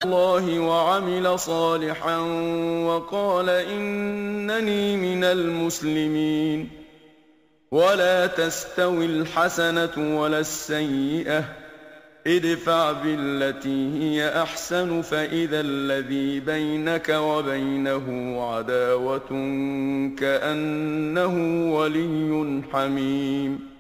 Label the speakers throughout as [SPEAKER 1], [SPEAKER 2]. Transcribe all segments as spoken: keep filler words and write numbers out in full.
[SPEAKER 1] الله وعمل صالحا وقال إنني من المسلمين. ولا تستوي الحسنة ولا السيئة، ادفع بالتي هي أحسن فإذا الذي بينك وبينه عداوة كأنه ولي حميم.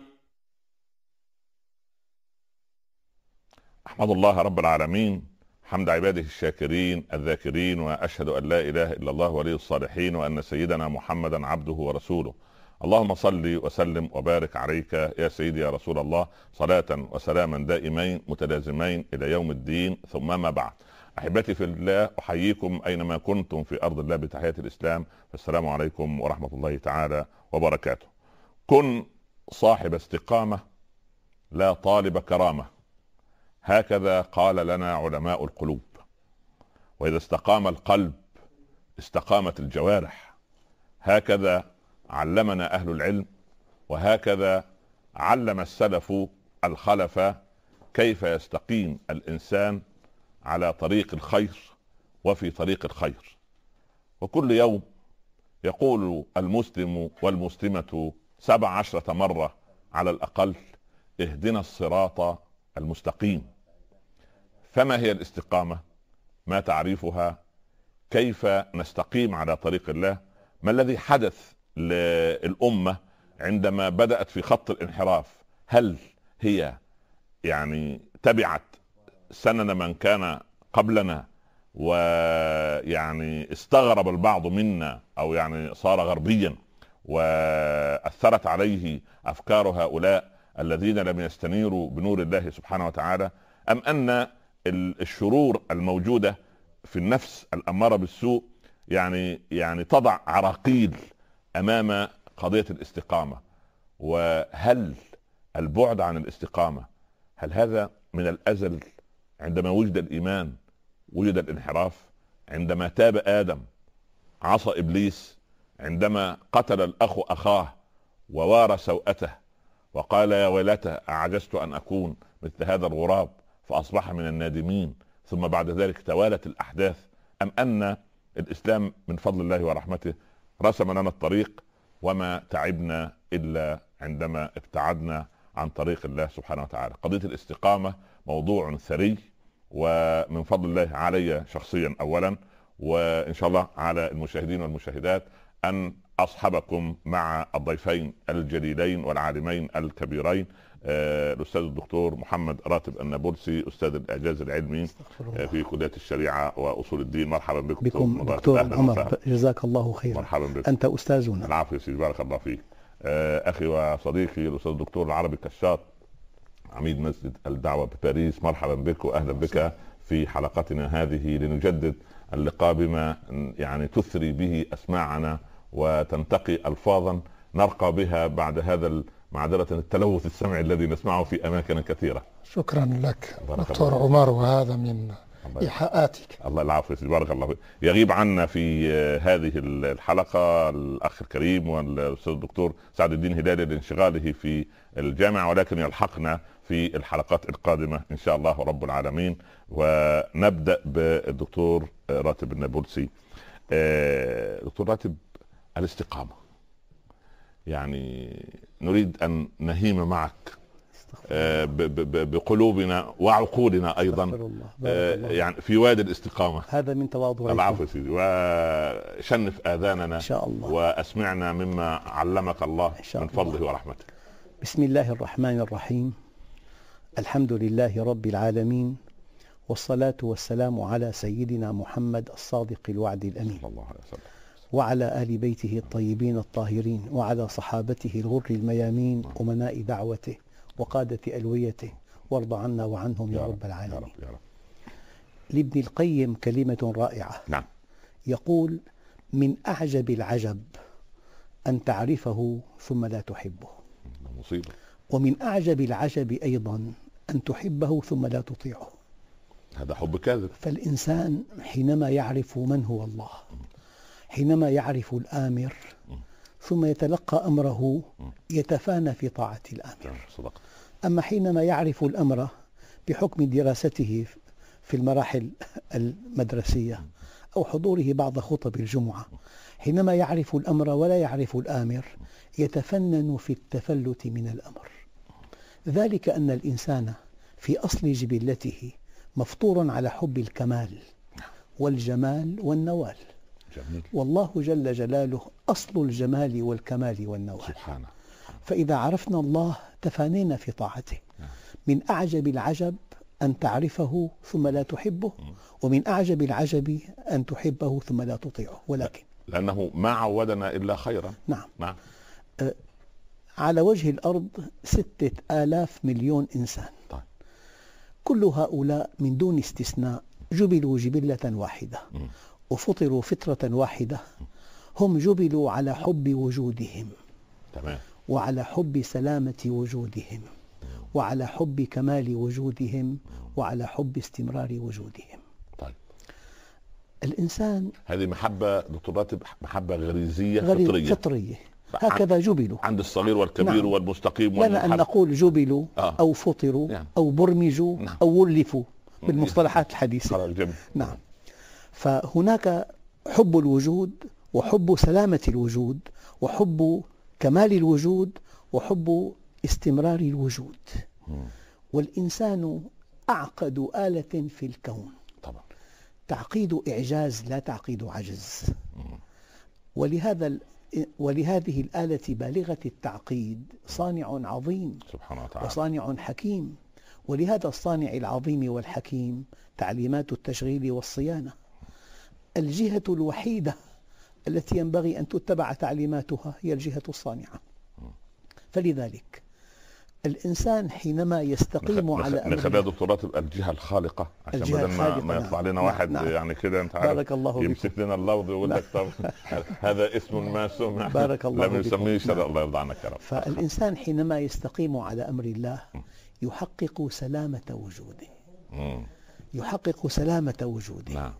[SPEAKER 2] أحمد الله رب العالمين حمد عباده الشاكرين الذاكرين، وأشهد أن لا إله إلا الله ولي الصالحين، وأن سيدنا محمدا عبده ورسوله. اللهم صل وسلم وبارك عليك يا سيدي يا رسول الله، صلاة وسلاما دائمين متلازمين إلى يوم الدين، ثم ما بعد. أحبتي في الله، أحييكم أينما كنتم في أرض الله بتحية الإسلام، فالسلام عليكم ورحمة الله تعالى وبركاته. كن صاحب استقامة لا طالب كرامة، هكذا قال لنا علماء القلوب. وإذا استقام القلب استقامت الجوارح، هكذا علمنا أهل العلم، وهكذا علم السلف الخلف كيف يستقيم الإنسان على طريق الخير وفي طريق الخير. وكل يوم يقول المسلم والمسلمة سبع عشرة مرة على الأقل: اهدنا الصراط المستقيم. فما هي الاستقامة؟ ما تعريفها؟ كيف نستقيم على طريق الله؟ ما الذي حدث للأمة عندما بدأت في خط الانحراف؟ هل هي يعني تبعت سنن من كان قبلنا ويعني استغرب البعض منا، أو يعني صار غربيا وأثرت عليه أفكار هؤلاء الذين لم يستنيروا بنور الله سبحانه وتعالى؟ أم أن الشرور الموجودة في النفس الأمارة بالسوء يعني يعني تضع عراقيل أمام قضية الاستقامة؟ وهل البعد عن الاستقامة هل هذا من الأزل؟ عندما وجد الإيمان وجد الانحراف. عندما تاب آدم عصى إبليس، عندما قتل الأخ أخاه ووارى سوءته وقال يا ويلتى أعجزت أن أكون مثل هذا الغراب فأصبح من النادمين، ثم بعد ذلك توالت الأحداث. أم أن الإسلام من فضل الله ورحمته رسم لنا الطريق، وما تعبنا إلا عندما ابتعدنا عن طريق الله سبحانه وتعالى؟ قضية الاستقامة موضوع ثري، ومن فضل الله علي شخصيا أولا، وإن شاء الله على المشاهدين والمشاهدات، أن أصحبكم مع الضيفين الجليلين والعالمين الكبيرين، آه الأستاذ الدكتور محمد راتب النابلسي، أستاذ الإعجاز العلمي آه في كلية الشريعة وأصول الدين. مرحبا بكم
[SPEAKER 3] بكم دكتور عمر، جزاك الله خيرا.
[SPEAKER 2] مرحبا بكم،
[SPEAKER 3] أنت أستاذنا.
[SPEAKER 2] العفو يا سيدي، بارك الله فيك. آه أخي وصديقي الأستاذ الدكتور العربي كشاط، عميد مسجد الدعوة بباريس، مرحبا بك وأهلا بك في حلقتنا هذه، لنجدد اللقاء بما يعني تثري به أسماعنا وتنتقي ألفاظا نرقى بها بعد هذا معذرة التلوث السمعي الذي نسمعه في أماكن كثيرة.
[SPEAKER 4] شكرا لك دكتور عمر، وهذا من إيحاءاتك.
[SPEAKER 2] الله العافية، بارك الله فيك. يغيب عنا في هذه الحلقة الأخ الكريم والأستاذ الدكتور سعد الدين هلالي لانشغاله في الجامعة، ولكن يلحقنا في الحلقات القادمة إن شاء الله رب العالمين. ونبدأ بالدكتور راتب النابلسي. دكتور راتب، الاستقامة يعني نريد أن نهيم معك بقلوبنا وعقولنا أيضا يعني في وادي الاستقامة.
[SPEAKER 3] هذا من تواضعك.
[SPEAKER 2] العفو سيدي، وشنف آذاننا إن شاء الله، وأسمعنا مما علمك الله من فضله ورحمته.
[SPEAKER 3] بسم الله الرحمن الرحيم. الحمد لله رب العالمين، والصلاة والسلام على سيدنا محمد الصادق الوعد الأمين صلى الله عليه وسلم، وعلى آل بيته الطيبين الطاهرين، وعلى صحابته الغر الميامين، أمناء دعوته وقادة ألويته، وارض عنا وعنهم يا, يا رب العالمين. يا رب يا رب. لابن القيم كلمة رائعة.
[SPEAKER 2] نعم.
[SPEAKER 3] يقول: من أعجب العجب أن تعرفه ثم لا تحبه،
[SPEAKER 2] مصيبة.
[SPEAKER 3] ومن أعجب العجب أيضا أن تحبه ثم لا تطيعه.
[SPEAKER 2] هذا حب كاذب.
[SPEAKER 3] فالإنسان حينما يعرف من هو الله، حينما يعرف الآمر ثم يتلقى أمره، يتفانى في طاعة الآمر. أما حينما يعرف الأمر بحكم دراسته في المراحل المدرسية أو حضوره بعض خطب الجمعة، حينما يعرف الأمر ولا يعرف الآمر يتفنن في التفلت من الأمر. ذلك أن الإنسان في أصل جبلته مفطور على حب الكمال والجمال والنوال.
[SPEAKER 2] جميل.
[SPEAKER 3] والله جل جلاله أصل الجمال والكمال والنوال
[SPEAKER 2] سبحانه.
[SPEAKER 3] فإذا عرفنا الله تفانينا في طاعته. من أعجب العجب أن تعرفه ثم لا تحبه، ومن أعجب العجب أن تحبه ثم لا تطيعه. ولكن
[SPEAKER 2] لأنه ما عودنا إلا خيرا.
[SPEAKER 3] نعم.
[SPEAKER 2] نعم.
[SPEAKER 3] أه على وجه الأرض ستة آلاف مليون إنسان.
[SPEAKER 2] طيب.
[SPEAKER 3] كل هؤلاء من دون استثناء جبلوا جبلة واحدة م. وفطروا فطرة واحدة. هم جبلوا على حب وجودهم.
[SPEAKER 2] تمام.
[SPEAKER 3] وعلى حب سلامة وجودهم، وعلى حب كمال وجودهم، وعلى حب استمرار وجودهم.
[SPEAKER 2] طيب.
[SPEAKER 3] الإنسان
[SPEAKER 2] هذه محبة دكتور راتب، محبة غريزية
[SPEAKER 3] غريز
[SPEAKER 2] فطرية.
[SPEAKER 3] فطرية هكذا جبلوا
[SPEAKER 2] عند الصغير والكبير. نعم. والمستقيم
[SPEAKER 3] والمنحرف. لنا أن نقول جبلوا آه. أو فطروا. نعم. أو برمجوا. نعم. أو ولفوا بالمصطلحات الحديثة. نعم. فهناك حب الوجود وحب سلامة الوجود وحب كمال الوجود وحب استمرار الوجود. مم. والإنسان أعقد آلة في الكون.
[SPEAKER 2] طبعا.
[SPEAKER 3] تعقيد إعجاز لا تعقيد عجز. مم. ولهذا ولهذه الآلة بالغة التعقيد صانع عظيم
[SPEAKER 2] سبحانه وتعالى
[SPEAKER 3] وصانع حكيم. ولهذا الصانع العظيم والحكيم تعليمات التشغيل والصيانة. الجهة الوحيدة التي ينبغي أن تتبع تعليماتها هي الجهة الصانعة. فلذلك الإنسان حينما يستقيم
[SPEAKER 2] نخ...
[SPEAKER 3] على أمر
[SPEAKER 2] نخليها دكتورات الجهة الخالقة عشان بدل ما, ما يطلع لنا نعم. واحد نعم. يعني كده انت عارف
[SPEAKER 3] بارك الله
[SPEAKER 2] يمسك لنا اللفظ ويقول لك طب هذا اسم ما سمع
[SPEAKER 3] بارك الله
[SPEAKER 2] لم يسميه شرع. نعم. الله يرضى عنك يا رب.
[SPEAKER 3] فالإنسان حينما يستقيم على أمر الله يحقق سلامة وجوده. م. يحقق سلامة وجوده.
[SPEAKER 2] نعم.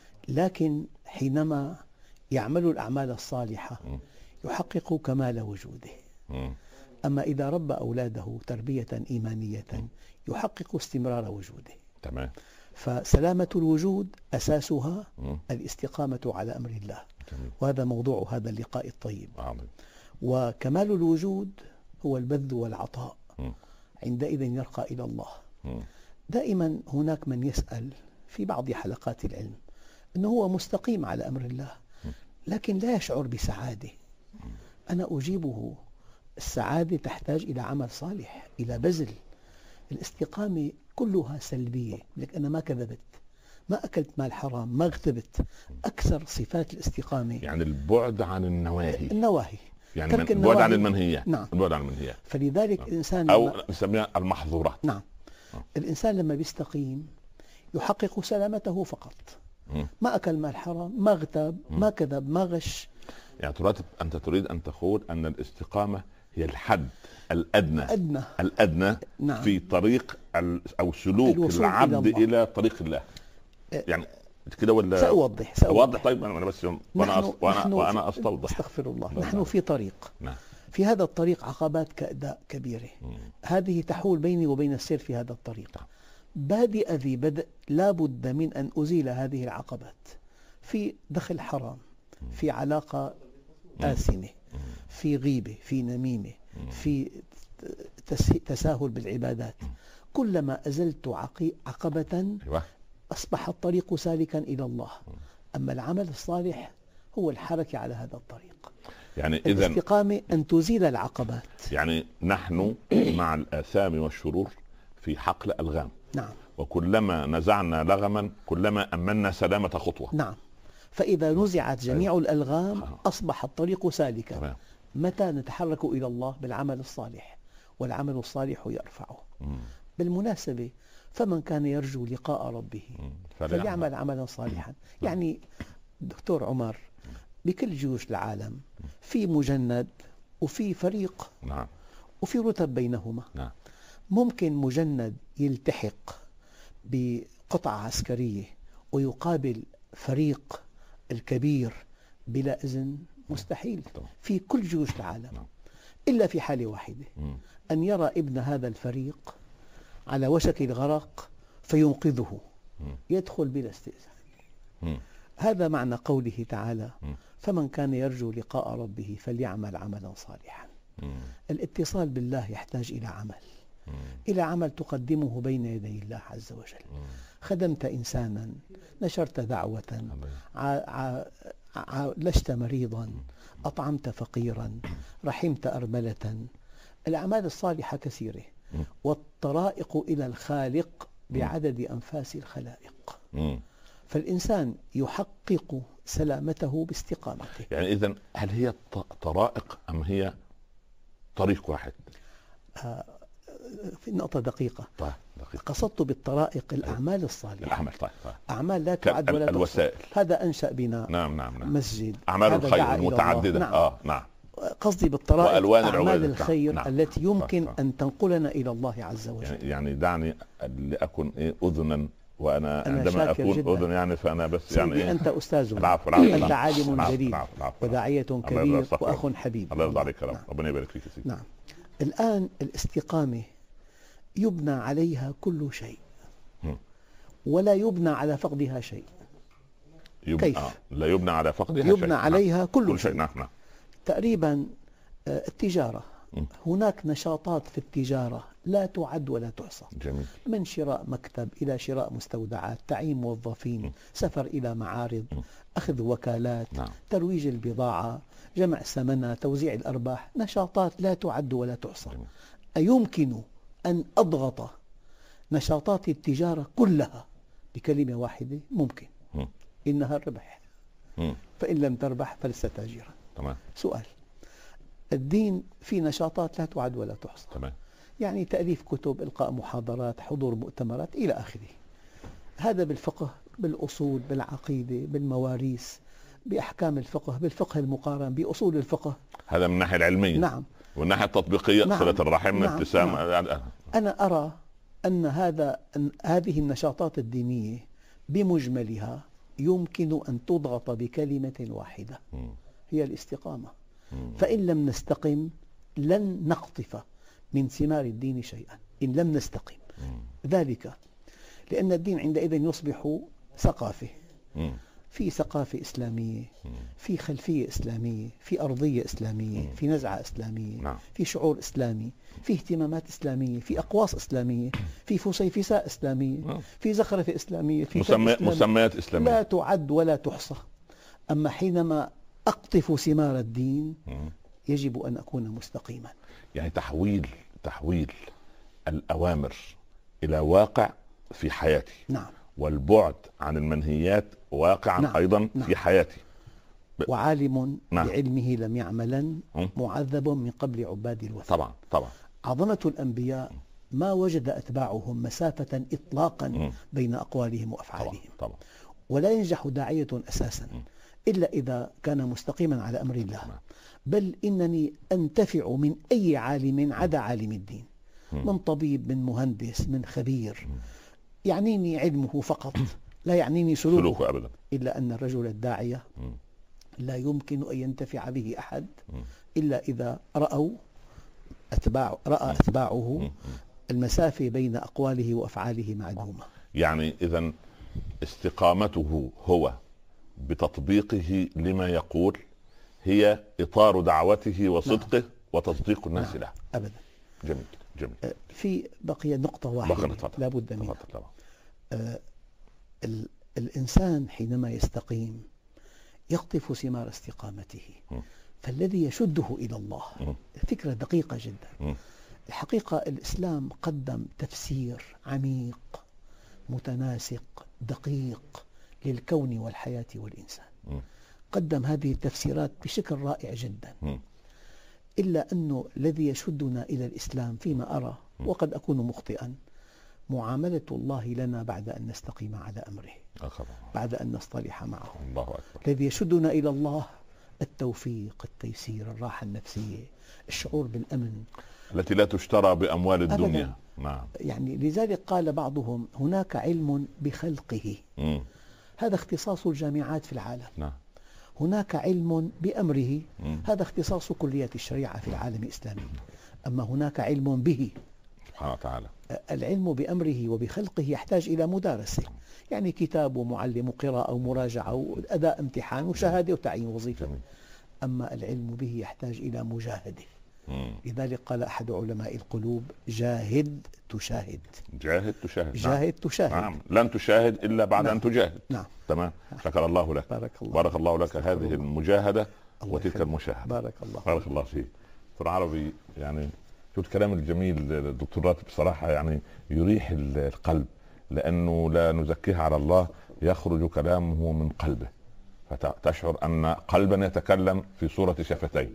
[SPEAKER 3] لكن حينما يعمل الأعمال الصالحة يحقق كمال وجوده. م. أما إذا ربى أولاده تربية إيمانية يحقق استمرار وجوده.
[SPEAKER 2] تمام.
[SPEAKER 3] فسلامة الوجود أساسها الاستقامة على أمر الله.
[SPEAKER 2] جميل.
[SPEAKER 3] وهذا موضوع هذا اللقاء الطيب.
[SPEAKER 2] عظيم.
[SPEAKER 3] وكمال الوجود هو البذل والعطاء.
[SPEAKER 2] م.
[SPEAKER 3] عندئذ يرقى إلى الله.
[SPEAKER 2] م.
[SPEAKER 3] دائما هناك من يسأل في بعض حلقات العلم أنه هو مستقيم على أمر الله لكن لا يشعر بسعادة. أنا أجيبه السعادة تحتاج إلى عمل صالح، إلى بذل. الاستقامة كلها سلبية، لك أنا ما كذبت، ما أكلت مال حرام، ما اغتبت. أكثر صفات الاستقامة
[SPEAKER 2] يعني البعد عن النواهي.
[SPEAKER 3] النواهي
[SPEAKER 2] يعني من البعد عن المنهيات.
[SPEAKER 3] نعم.
[SPEAKER 2] البعد عن المنهيات.
[SPEAKER 3] فلذلك نعم. الإنسان
[SPEAKER 2] أو نسميها المحظورات.
[SPEAKER 3] نعم. أوه. الإنسان لما بيستقيم يحقق سلامته فقط. م. ما أكل مال حرام، ما اغتاب، ما كذب، ما غش.
[SPEAKER 2] يعني تراتب أنت تريد أن تقول أن الاستقامة هي الحد الأدنى
[SPEAKER 3] أدنى.
[SPEAKER 2] الأدنى
[SPEAKER 3] نعم.
[SPEAKER 2] في طريق أو سلوك العبد إلى, إلى طريق الله. يعني كده ولا
[SPEAKER 3] سأوضح
[SPEAKER 2] سأوضح. طيب أنا بس وأنا أص... وأنا, وأنا أستوضح.
[SPEAKER 3] استغفر الله. نحن في طريق.
[SPEAKER 2] نعم.
[SPEAKER 3] في هذا الطريق عقبات كبيرة. مم. هذه تحول بيني وبين السير في هذا الطريق. نعم. بادئ ذي بدء لا بد من أن أزيل هذه العقبات في دخل حرام، في علاقة آثمة، في غيبة، في نميمة، في تساهل بالعبادات. كلما أزلت عقبة أصبح الطريق سالكا إلى الله. أما العمل الصالح هو الحركة على هذا الطريق.
[SPEAKER 2] يعني
[SPEAKER 3] إذن الاستقامة أن تزيل العقبات.
[SPEAKER 2] يعني نحن مع الآثام والشرور في حقل ألغام.
[SPEAKER 3] نعم.
[SPEAKER 2] وكلما نزعنا لغما كلما أمنا سلامة خطوة.
[SPEAKER 3] نعم. فإذا نزعت جميع الألغام أصبح الطريق سالكا.
[SPEAKER 2] تمام.
[SPEAKER 3] متى نتحرك إلى الله؟ بالعمل الصالح، والعمل الصالح يرفعه. مم. بالمناسبة فمن كان يرجو لقاء ربه فليعمل عملا صالحا. مم. يعني دكتور عمر بكل جيوش العالم في مجند وفي فريق.
[SPEAKER 2] نعم.
[SPEAKER 3] وفي رتب بينهما.
[SPEAKER 2] نعم.
[SPEAKER 3] ممكن مجند يلتحق بقطعة عسكرية ويقابل فريق الكبير بلا إذن؟ مستحيل. في كل جيوش العالم إلا في حالة واحدة، أن يرى ابن هذا الفريق على وشك الغرق فينقذه يدخل بلا استئذان. هذا معنى قوله تعالى: فمن كان يرجو لقاء ربه فليعمل عملا صالحا. الاتصال بالله يحتاج إلى عمل، إلى عمل تقدمه بين يدي الله عز وجل. خدمت إنسانا، نشرت دعوة، عالجت مريضا، أطعمت فقيرا، رحمت أرملة. الأعمال الصالحة كثيرة، والطرائق إلى الخالق بعدد أنفاس الخلائق. فالإنسان يحقق سلامته باستقامته.
[SPEAKER 2] يعني إذن هل هي طرائق أم هي طريق واحد؟
[SPEAKER 3] آه في نقطة دقيقة.
[SPEAKER 2] طيب دقيقة.
[SPEAKER 3] قصدت بالطرائق الأعمال الصالحة.
[SPEAKER 2] الأعمال طيب طيب.
[SPEAKER 3] أعمال لا تعد ولا تحصى.
[SPEAKER 2] الوسائل.
[SPEAKER 3] هذا أنشأ بناء.
[SPEAKER 2] نعم نعم نعم.
[SPEAKER 3] مسجد.
[SPEAKER 2] أعمال الخير المتعددة.
[SPEAKER 3] نعم.
[SPEAKER 2] آه نعم.
[SPEAKER 3] قصدي بالطرائق
[SPEAKER 2] وألوان
[SPEAKER 3] أعمال الخير
[SPEAKER 2] نعم.
[SPEAKER 3] التي يمكن
[SPEAKER 2] نعم.
[SPEAKER 3] أن تنقلنا إلى الله عز وجل.
[SPEAKER 2] يعني, يعني دعني لأكن إيه أذنا، وأنا
[SPEAKER 3] أنا
[SPEAKER 2] عندما أكون
[SPEAKER 3] جداً.
[SPEAKER 2] أذن يعني فأنا بس يعني إيه؟
[SPEAKER 3] أنت أستاذ،
[SPEAKER 2] العفو العفو.
[SPEAKER 3] أنت عالم جليل وداعية
[SPEAKER 2] الله
[SPEAKER 3] كبير وأخ حبيب.
[SPEAKER 2] الله يرضى عليك.
[SPEAKER 3] نعم.
[SPEAKER 2] ربنا يبارك فيك سيدي.
[SPEAKER 3] نعم. الآن الاستقامة يبنى عليها كل شيء ولا يبنى على فقدها شيء.
[SPEAKER 2] يبنى
[SPEAKER 3] كيف؟
[SPEAKER 2] آه. لا يبنى على فقدها
[SPEAKER 3] يبنى
[SPEAKER 2] شيء.
[SPEAKER 3] يبنى عليها
[SPEAKER 2] نعم.
[SPEAKER 3] كل,
[SPEAKER 2] كل شيء.
[SPEAKER 3] شيء.
[SPEAKER 2] نعم نعم.
[SPEAKER 3] تقريبا التجارة،
[SPEAKER 2] م.
[SPEAKER 3] هناك نشاطات في التجارة لا تعد ولا تحصى.
[SPEAKER 2] جميل.
[SPEAKER 3] من شراء مكتب إلى شراء مستودعات، تعيين موظفين، م. سفر إلى معارض، م. أخذ وكالات،
[SPEAKER 2] نعم.
[SPEAKER 3] ترويج البضاعة، جمع ثمنها، توزيع الأرباح، نشاطات لا تعد ولا تحصى. جميل. أيمكن أن أضغط نشاطات التجارة كلها بكلمة واحدة؟ ممكن. م. إنها الربح. م. فإن لم تربح فلست تاجرا.
[SPEAKER 2] تمام.
[SPEAKER 3] سؤال: الدين في نشاطات لا تعد ولا تحصى.
[SPEAKER 2] تمام.
[SPEAKER 3] يعني تأليف كتب، إلقاء محاضرات، حضور مؤتمرات إلى آخره. هذا بالفقه، بالأصول، بالعقيدة، بالمواريث، بأحكام الفقه، بالفقه المقارن، بأصول الفقه.
[SPEAKER 2] هذا من الناحية العلمية.
[SPEAKER 3] نعم.
[SPEAKER 2] والناحية التطبيقية. نعم. صلة الرحم،
[SPEAKER 3] نعم.
[SPEAKER 2] ابتسام.
[SPEAKER 3] نعم. أنا أرى أن هذا أن هذه النشاطات الدينية بمجملها يمكن أن تضغط بكلمة واحدة، م. هي الاستقامة. م. فإن لم نستقم لن نقطف من ثمار الدين شيئا، إن لم نستقم. م. ذلك لأن الدين عندئذ يصبح ثقافة. م. في ثقافة إسلامية، في خلفية إسلامية، في أرضية إسلامية، في نزعة إسلامية، نعم. في شعور إسلامي، في اهتمامات إسلامية، في أقواس إسلامية، في فسيفساء إسلامية، نعم. في زخرفة إسلامية، في
[SPEAKER 2] مسمى مسميات إسلامية
[SPEAKER 3] لا تعد ولا تحصى. أما حينما أقطف ثمار الدين يجب أن أكون مستقيما.
[SPEAKER 2] يعني تحويل تحويل الأوامر إلى واقع في حياتي.
[SPEAKER 3] نعم.
[SPEAKER 2] والبعد عن المنهيات واقعا. نعم. أيضا. نعم. في حياتي.
[SPEAKER 3] وعالم. نعم. بعلمه لم يعملا معذب من قبل عباد الوثن.
[SPEAKER 2] طبعا طبعا.
[SPEAKER 3] عظمة الأنبياء ما وجد أتباعهم مسافة إطلاقا م. بين أقوالهم وأفعالهم. طبعا. طبعا. ولا ينجح داعية أساسا م. إلا إذا كان مستقيما على أمر الله. م. بل إنني أنتفع من أي عالم عدا عالم الدين، م. من طبيب، من مهندس، من خبير، م. يعنيني علمه فقط، لا يعنيني سلوكه, سلوكه أبدا. إلا أن الرجل الداعية م. لا يمكن أن ينتفع به أحد م. إلا إذا رأوا أتباع رأى أتباعه م. المسافة بين أقواله وأفعاله معدومة.
[SPEAKER 2] يعني إذن استقامته هو بتطبيقه لما يقول هي إطار دعوته وصدقه. نعم. وتصديق الناس. نعم. له.
[SPEAKER 3] أبدا.
[SPEAKER 2] جميل جميل.
[SPEAKER 3] في بقي نقطة واحدة لا بد منها. آه الإنسان حينما يستقيم يقطف ثمار استقامته، م. فالذي يشده إلى الله. م. فكرة دقيقة جدا. م. الحقيقة الإسلام قدم تفسير عميق متناسق دقيق للكون والحياة والإنسان. م. قدم هذه التفسيرات بشكل رائع جدا. م. إلا أنه الذي يشدنا إلى الإسلام فيما أرى، وقد أكون مخطئا، معاملة الله لنا بعد أن نستقيم على أمره، أخبر. بعد أن نصطلح معه. الله أكبر. الذي يشدنا إلى الله التوفيق، التيسير، الراحة النفسية، الشعور بالأمن
[SPEAKER 2] التي لا تشترى بأموال الدنيا. نعم.
[SPEAKER 3] يعني لذلك قال بعضهم هناك علم بخلقه. م. هذا اختصاص الجامعات في العالم. نعم. هناك علم بأمره. م. هذا اختصاص كليات الشريعة في العالم الإسلامي. أما هناك علم به،
[SPEAKER 2] سبحانه وتعالى.
[SPEAKER 3] العلم بأمره وبخلقه يحتاج إلى مدارسة، يعني كتاب ومعلم وقراءة ومراجعة وأداء امتحان وشهادة وتعيين وظيفة. جميل. أما العلم به يحتاج إلى مجاهدة. مم. لذلك قال أحد علماء القلوب: جاهد تشاهد.
[SPEAKER 2] جاهد تشاهد.
[SPEAKER 3] جاهد
[SPEAKER 2] نعم.
[SPEAKER 3] تشاهد.
[SPEAKER 2] نعم. لن تشاهد إلا بعد نعم. أن تجاهد.
[SPEAKER 3] نعم.
[SPEAKER 2] تمام. شكر الله لك.
[SPEAKER 3] بارك الله.
[SPEAKER 2] بارك الله لك هذه الله. المجاهدة
[SPEAKER 3] الله
[SPEAKER 2] وتلك
[SPEAKER 3] يخلق.
[SPEAKER 2] المشاهدة.
[SPEAKER 3] بارك الله.
[SPEAKER 2] بارك الله فيك. في العربي يعني شو الكلام الجميل الدكتور راتب بصراحة، يعني يريح القلب، لأنه لا نزكيها على الله، يخرج كلامه من قلبه، فتشعر أن قلبا يتكلم في صورة شفتين.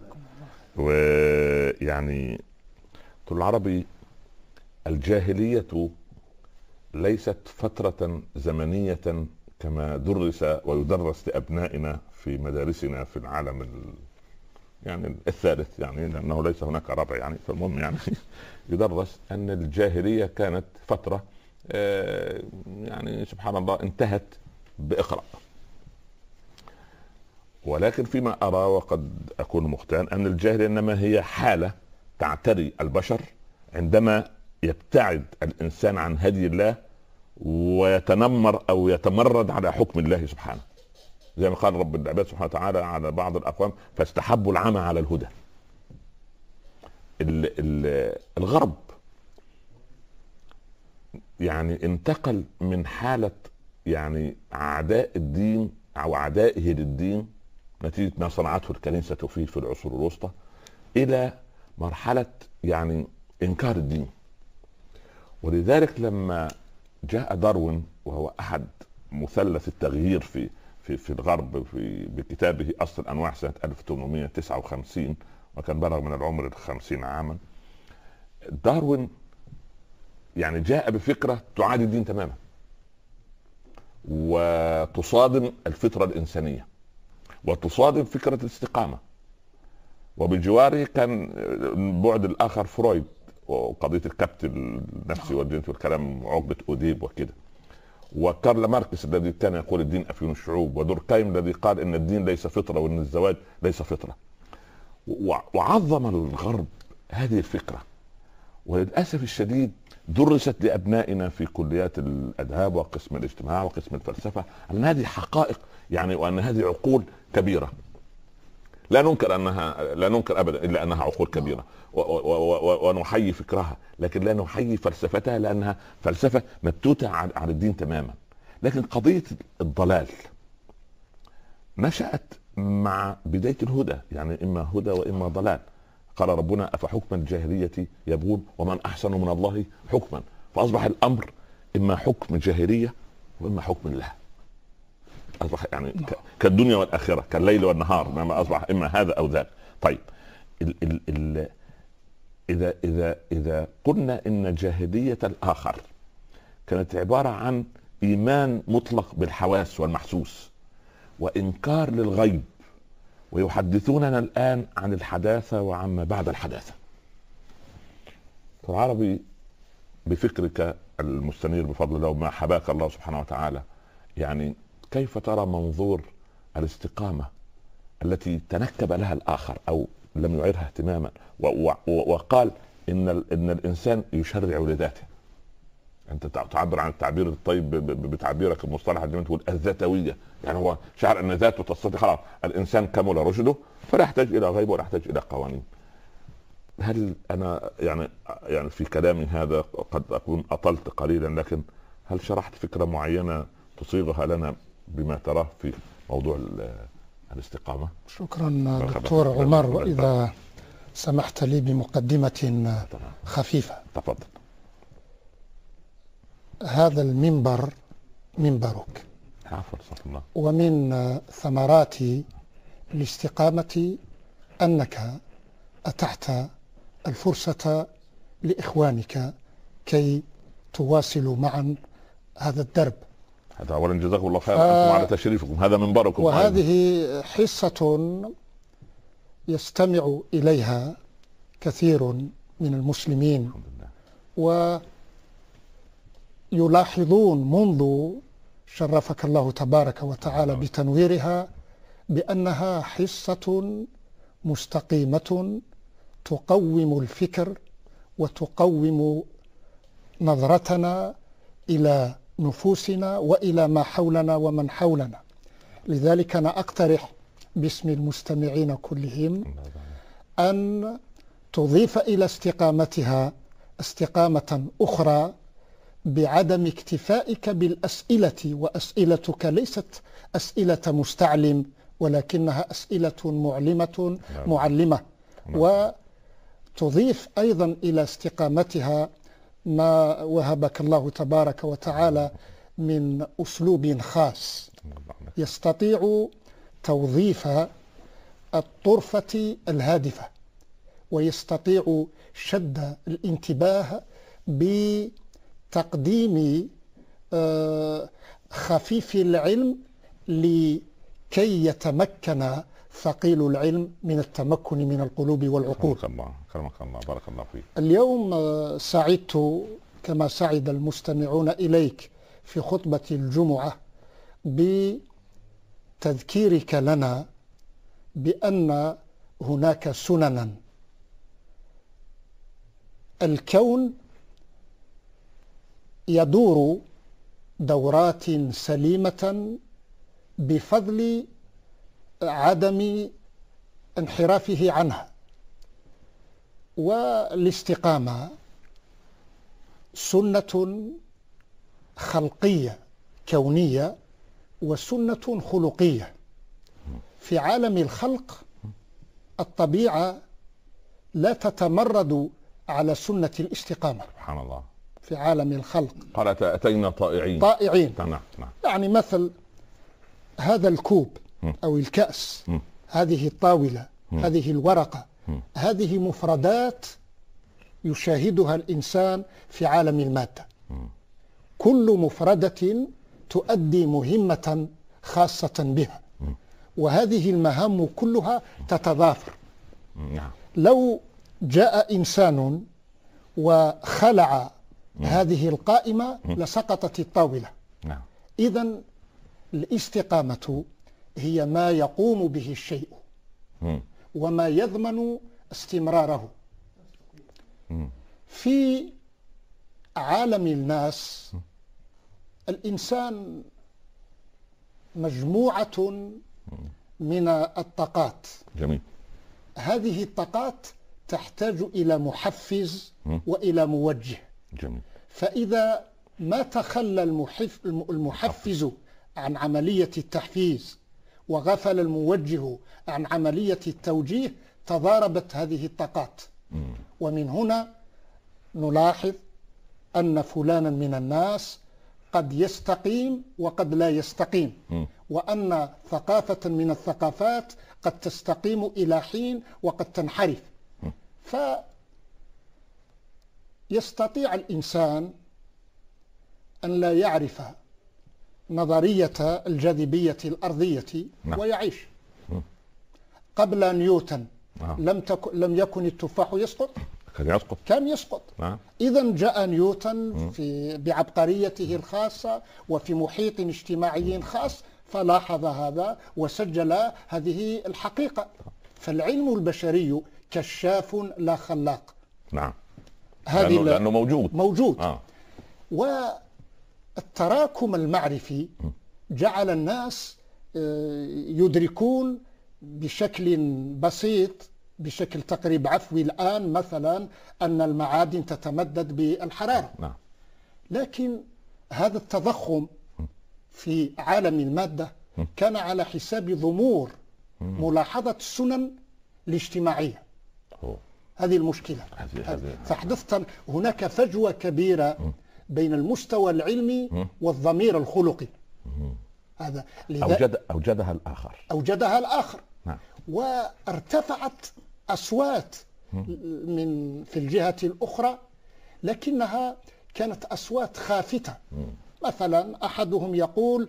[SPEAKER 2] ويعني طول العربي الجاهلية ليست فترة زمنية كما درس ويدرس لأبنائنا في مدارسنا في العالم ال... يعني الثالث، يعني لأنه ليس هناك رابع، يعني فالمهم يعني يدرس أن الجاهلية كانت فترة آه يعني سبحان الله انتهت بإقرأ. ولكن فيما أرى وقد أكون مخطئا أن الجاهلية إنما هي حالة تعتري البشر عندما يبتعد الإنسان عن هدي الله ويتنمر أو يتمرد على حكم الله سبحانه، زي ما قال رب العباد سبحانه وتعالى على بعض الأقوام: فاستحبوا العمى على الهدى. الغرب يعني انتقل من حالة يعني أعداء الدين أو أعدائه للدين نتيجة ما صنعته الكنيسة فيه في العصور الوسطى إلى مرحلة يعني إنكار الدين. ولذلك لما جاء داروين وهو أحد مثلث التغيير في في في الغرب في بكتابه أصل الأنواع سنة ألف وثمانمائة وتسعة وخمسين، وكان بلغ من العمر خمسين عاما، داروين يعني جاء بفكرة تعادي الدين تماما وتصادم الفطرة الإنسانية وتصادم فكرة الاستقامة. وبجواره كان بعد الآخر فرويد وقضية الكبت النفسي والجنس والكلام عقدة أوديب وكده، وكارل ماركس الذي كان يقول الدين أفيون الشعوب، ودوركايم الذي قال إن الدين ليس فطرة وإن الزواج ليس فطرة. وعظم الغرب هذه الفكرة، وللأسف الشديد درست لأبنائنا في كليات الأداب وقسم الاجتماع وقسم الفلسفة أن هذه حقائق يعني، وأن هذه عقول كبيرة لا ننكر أنها لا ننكر أبدا إلا أنها عقول كبيرة ونحيي فكرها، لكن لا نحيي فلسفتها لأنها فلسفة مبتوتة على الدين تماما. لكن قضية الضلال نشأت مع بداية الهدى، يعني إما هدى وإما ضلال. قال ربنا: أفحكم الجاهلية يبغون ومن أحسن من الله حكما. فأصبح الأمر إما حكم جاهلية وإما حكم الله، أصبح يعني كالدنيا والآخرة كالليل والنهار، ما أصبح إما هذا أو ذاك. طيب ال ال ال إذا إذا إذا قلنا إن جاهلية الآخر كانت عبارة عن إيمان مطلق بالحواس والمحسوس وإنكار للغيب، ويحدثوننا الآن عن الحداثة وعما بعد الحداثة. العربي بفكرك المستنير بفضل الله وما حباك الله سبحانه وتعالى، يعني كيف ترى منظور الاستقامة التي تنكب لها الآخر أو لم يعيرها اهتماما وقال إن إن الإنسان يشرع لذاته؟ أنت تعبر عن التعبير الطيب بتعبيرك المصطلح الجميل، تقول الذاتوية، يعني هو شعر أن ذاته تستطيع، خلاص الإنسان كمل رشده فلا يحتاج إلى غيب ولا يحتاج إلى قوانين. هل أنا يعني يعني في كلامي هذا قد أكون أطلت قليلا، لكن هل شرحت فكرة معينة تصيغها لنا بما تراه في موضوع الاستقامة؟
[SPEAKER 4] شكرا دكتور عمر، وإذا سمحت لي بمقدمة خفيفة.
[SPEAKER 2] تفضل.
[SPEAKER 4] هذا المنبر منبرك،
[SPEAKER 2] عفوا صح الله.
[SPEAKER 4] ومن ثمرات الاستقامة أنك أتحت الفرصة لإخوانك كي تواصلوا معا هذا الدرب.
[SPEAKER 2] هذا أولا جزاكم الله خير آه أنتم على تشريفكم، هذا منبركم.
[SPEAKER 4] وهذه حصة يستمع إليها كثير من المسلمين ويلاحظون منذ شرفك الله تبارك وتعالى بتنويرها بأنها حصة مستقيمة تقوم الفكر وتقوم نظرتنا إلى نفوسنا وإلى ما حولنا ومن حولنا. لذلك أنا أقترح باسم المستمعين كلهم أن تضيف إلى استقامتها استقامة أخرى بعدم اكتفائك بالأسئلة، وأسئلتك ليست أسئلة مستعلم ولكنها أسئلة معلمة معلمة، وتضيف أيضا إلى استقامتها ما وهبك الله تبارك وتعالى من أسلوب خاص يستطيع توظيف الطرفة الهادفة، ويستطيع شد الانتباه بتقديم خفيف العلم لكي يتمكن ثقيل العلم من التمكن من القلوب والعقول.
[SPEAKER 2] كرمك الله كرمك الله بارك الله فيك.
[SPEAKER 4] اليوم سعدت كما سعد المستمعون إليك في خطبة الجمعة بتذكيرك لنا بأن هناك سننا. الكون يدور دورات سليمة بفضل عدم انحرافه عنها، والاستقامة سنة خلقية كونية وسنة خلقية. في عالم الخلق الطبيعة لا تتمرد على سنة الاستقامة.
[SPEAKER 2] سبحان الله.
[SPEAKER 4] في عالم الخلق
[SPEAKER 2] قال أتينا طائعين
[SPEAKER 4] طائعين
[SPEAKER 2] نعم نعم.
[SPEAKER 4] يعني مثل هذا الكوب أو الكأس، هذه الطاولة، هذه الورقة، هذه مفردات يشاهدها الإنسان في عالم المادة. كل مفردة تؤدي مهمة خاصة بها، وهذه المهام كلها تتضافر. لو جاء إنسان وخلع هذه القائمة لسقطت الطاولة. إذن الاستقامة هي ما يقوم به الشيء وما يضمن استمراره. في عالم الناس الإنسان مجموعة من الطاقات.
[SPEAKER 2] جميل.
[SPEAKER 4] هذه الطاقات تحتاج إلى محفز وإلى موجه.
[SPEAKER 2] جميل.
[SPEAKER 4] فإذا ما تخلى المحفز عن عملية التحفيز وغفل الموجه عن عملية التوجيه تضاربت هذه الطاقات. ومن هنا نلاحظ أن فلانا من الناس قد يستقيم وقد لا يستقيم، وأن ثقافة من الثقافات قد تستقيم إلى حين وقد تنحرف. فيستطيع الإنسان أن لا يعرف نظرية الجاذبية الأرضية ويعيش. قبل نيوتن لم تكن لم يكن التفاح يسقط؟
[SPEAKER 2] كان يسقط.
[SPEAKER 4] كان يسقط. إذن جاء نيوتن في بعبقريته الخاصة وفي محيط اجتماعي خاص فلاحظ هذا وسجل هذه الحقيقة. فالعلم البشري كشاف لا خلاق.
[SPEAKER 2] نعم.
[SPEAKER 4] هذه
[SPEAKER 2] لأنه, لأنه موجود
[SPEAKER 4] موجود. آه. والتراكم المعرفي جعل الناس يدركون بشكل بسيط، بشكل تقريب عفوي الآن مثلا، أن المعادن تتمدد بالحرارة.
[SPEAKER 2] نعم.
[SPEAKER 4] لكن هذا التضخم في عالم المادة كان على حساب ضمور ملاحظة السنن الاجتماعية. هذه المشكلة. فحدثت هناك فجوة كبيرة بين المستوى العلمي والضمير الخلقي. هذا
[SPEAKER 2] أوجد أوجدها الآخر
[SPEAKER 4] أوجدها الآخر.
[SPEAKER 2] نعم.
[SPEAKER 4] وارتفعت أصوات من في الجهة الأخرى، لكنها كانت أصوات خافتة. مثلا أحدهم يقول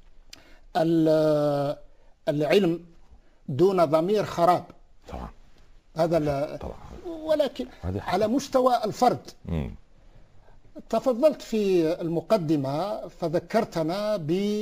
[SPEAKER 4] العلم دون ضمير خراب.
[SPEAKER 2] طبعا.
[SPEAKER 4] هذا طبعا. ولكن على مستوى الفرد. مم. تفضلت في المقدمة فذكرتنا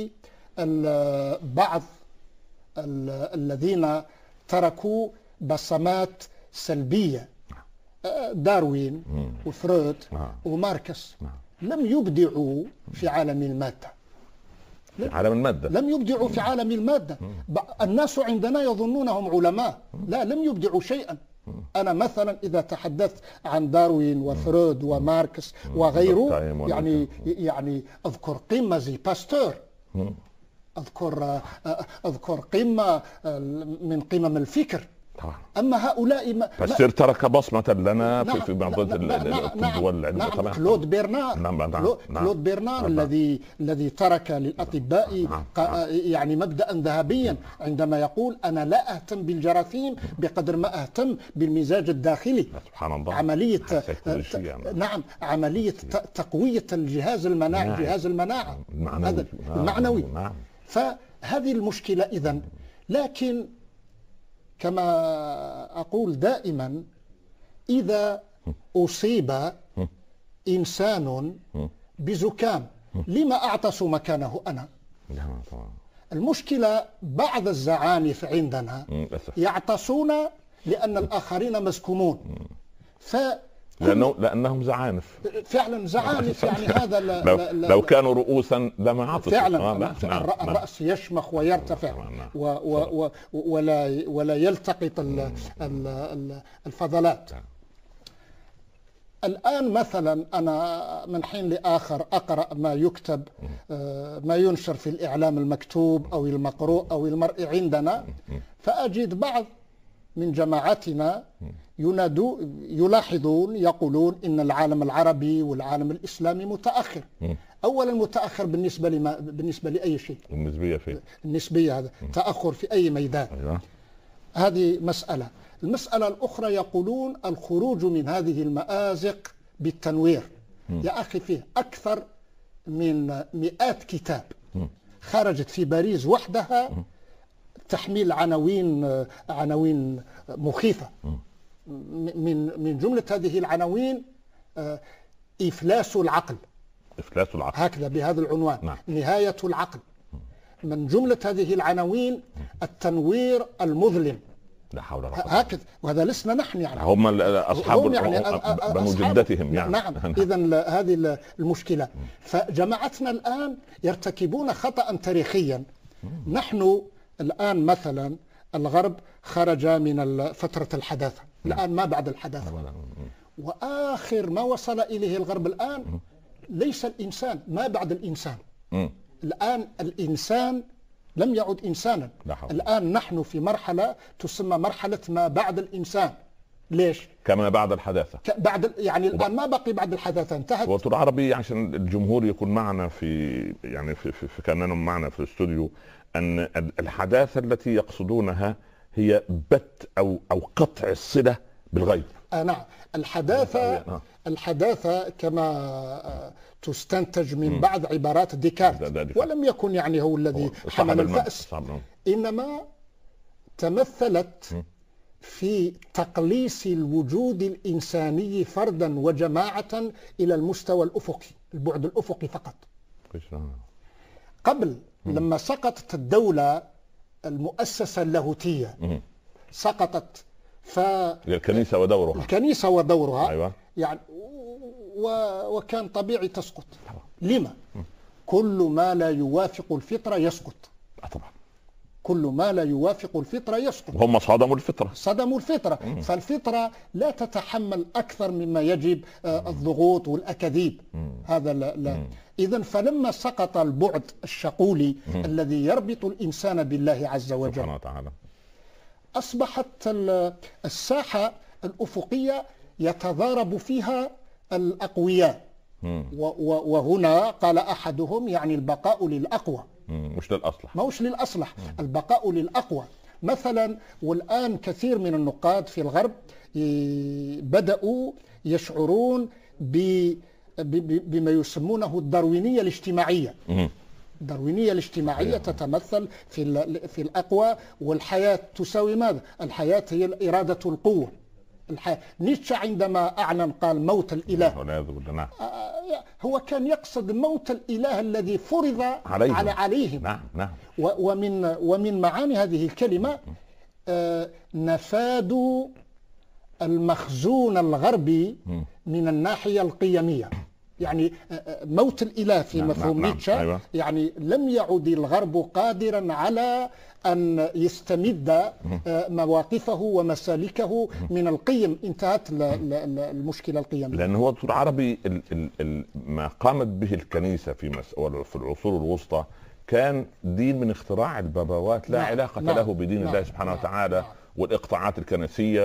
[SPEAKER 4] ببعض الذين تركوا بصمات سلبية داروين وفرويد وماركس لم يبدعوا في عالم المادة.
[SPEAKER 2] في عالم المادة
[SPEAKER 4] لم يبدعوا في عالم المادة. الناس عندنا يظنونهم علماء، لا، لم يبدعوا شيئا. أنا مثلا إذا تحدثت عن داروين وفرويد وماركس وغيره يعني يعني أذكر قمة زي باستور، أذكر أذكر قمة من قمم الفكر. أما هؤلاء ما
[SPEAKER 2] باستور ترك بصمة لنا
[SPEAKER 4] نعم
[SPEAKER 2] في بعض الدول العلم.
[SPEAKER 4] نعم كلود برنار نعم نعم كلود نعم برنار نعم الذي الذي ترك للأطباء نعم يعني مبدأ ذهبيا عندما يقول أنا لا أهتم بالجراثيم بقدر ما أهتم بالمزاج الداخلي.
[SPEAKER 2] سبحان الله.
[SPEAKER 4] عملية نعم عملية تقوية الجهاز المناعي نعم. جهاز المناعة هذا المعنوي نعم. فهذه المشكلة إذن. لكن كما أقول دائما إذا أصيب إنسان بزكام لما أعطس مكانه أنا؟ المشكلة بعض الزعانف عندنا يعطسون لأن الآخرين مسكومون، ف
[SPEAKER 2] لأنه لأنهم زعانف
[SPEAKER 4] فعلا زعانف يعني هذا لا
[SPEAKER 2] لو,
[SPEAKER 4] لا
[SPEAKER 2] لو كانوا رؤوسا لما عطسوا
[SPEAKER 4] فعلا آه لا نعم الرأس نعم يشمخ ويرتفع نعم و و و ولا ولا يلتقط الفضلات. نعم. الآن مثلا أنا من حين لآخر أقرأ ما يكتب ما ينشر في الإعلام المكتوب أو المقروء أو المرئي عندنا، فأجد بعض من جماعتنا ينادوا يلاحظون يقولون إن العالم العربي والعالم الإسلامي متأخر. أولا متأخر بالنسبة لما بالنسبة لأي شيء.
[SPEAKER 2] النسبية في
[SPEAKER 4] النسبية هذا تأخر في أي ميدان. أيوة. هذه مسألة. المسألة الأخرى يقولون الخروج من هذه المآزق بالتنوير. م. يا أخي فيه أكثر من مئات كتاب م. خرجت في باريس وحدها م. تحميل عناوين عناوين مخيفة. م. من من جملة هذه العناوين إفلاس العقل.
[SPEAKER 2] إفلاس العقل
[SPEAKER 4] هكذا بهذا العنوان. نعم. نهاية العقل. من جملة هذه العناوين التنوير المظلم.
[SPEAKER 2] لا حول ولا قوة.
[SPEAKER 4] هكذا، وهذا لسنا نحن يعني
[SPEAKER 2] هم أصحاب هم يعني بنو جدتهم يعني.
[SPEAKER 4] نعم إذن هذه المشكلة. فجماعتنا الآن يرتكبون خطأ تاريخيا. نحن الآن مثلا الغرب خرج من فترة الحداثة، الآن ما بعد الحداثة، وآخر ما وصل إليه الغرب الآن ليس الإنسان، ما بعد الإنسان. الآن الإنسان لم يعد إنسانا. الآن نحن في مرحلة تسمى مرحلة ما بعد الإنسان. ليش؟
[SPEAKER 2] كما بعد الحداثة.
[SPEAKER 4] بعد يعني الآن ما بقي بعد الحداثة، انتهت.
[SPEAKER 2] وطول عربي عشان الجمهور يكون معنا في يعني في, في, في كأنهم معنا في الاستوديو، أن الحداثة التي يقصدونها هي بت أو أو قطع الصلة بالغيب.
[SPEAKER 4] آه نعم. الحداثة الحداثة كما تستنتج من م. بعض عبارات ديكارت، ولم يكن يعني هو الذي حمل الفأس، إنما تمثلت م. في تقليص الوجود الإنساني فردا وجماعة إلى المستوى الأفقي، البعد الأفقي فقط. قبل م. لما سقطت الدولة المؤسسة اللاهوتية م. سقطت، ف
[SPEAKER 2] الكنيسة ودورها
[SPEAKER 4] الكنيسة ودورها
[SPEAKER 2] أيوة.
[SPEAKER 4] يعني و... وكان طبيعي تسقط. لما؟ م. كل ما لا يوافق الفطرة يسقط.
[SPEAKER 2] طبعا
[SPEAKER 4] كل ما لا يوافق الفطرة يسقط.
[SPEAKER 2] هم صدموا الفطرة
[SPEAKER 4] صدموا الفطرة. م. فالفطرة لا تتحمل أكثر مما يجب آه الضغوط والأكاذيب. م. هذا لا, لا. إذن فلما سقط البعد الشقولي م. الذي يربط الإنسان بالله عز وجل
[SPEAKER 2] سبحانه وتعالى،
[SPEAKER 4] أصبحت الساحة الأفقية يتضارب فيها الأقوياء. م. وهنا قال أحدهم يعني البقاء للأقوى
[SPEAKER 2] مش للأصلح.
[SPEAKER 4] مش للأصلح، البقاء للأقوى. مثلا والآن كثير من النقاد في الغرب بدأوا يشعرون بما يسمونه الداروينية الاجتماعية. الداروينية الاجتماعية تتمثل في في الأقوى، والحياة تساوي ماذا؟ الحياة هي إرادة القوة. الحياة. نيتشه عندما أعلن قال موت الإله، هو كان يقصد موت الإله الذي فرض عليهم, على عليهم.
[SPEAKER 2] نعم نعم.
[SPEAKER 4] ومن ومن معاني هذه الكلمة آه نفاد المخزون الغربي من الناحية القيمية. يعني موت الإله في مفهوم نيتشه، أيوة. يعني لم يعد الغرب قادرا على أن يستمد مواقفه ومسالكه من القيم، انتهت المشكلة القيمية.
[SPEAKER 2] لأن هو دكتور عربي ال ال ال ما قامت به الكنيسة في, في العصور الوسطى كان دين من اختراع البابوات، لا نعم. علاقة نعم. له بدين نعم. الله سبحانه نعم. وتعالى نعم. والاقطاعات الكنسيه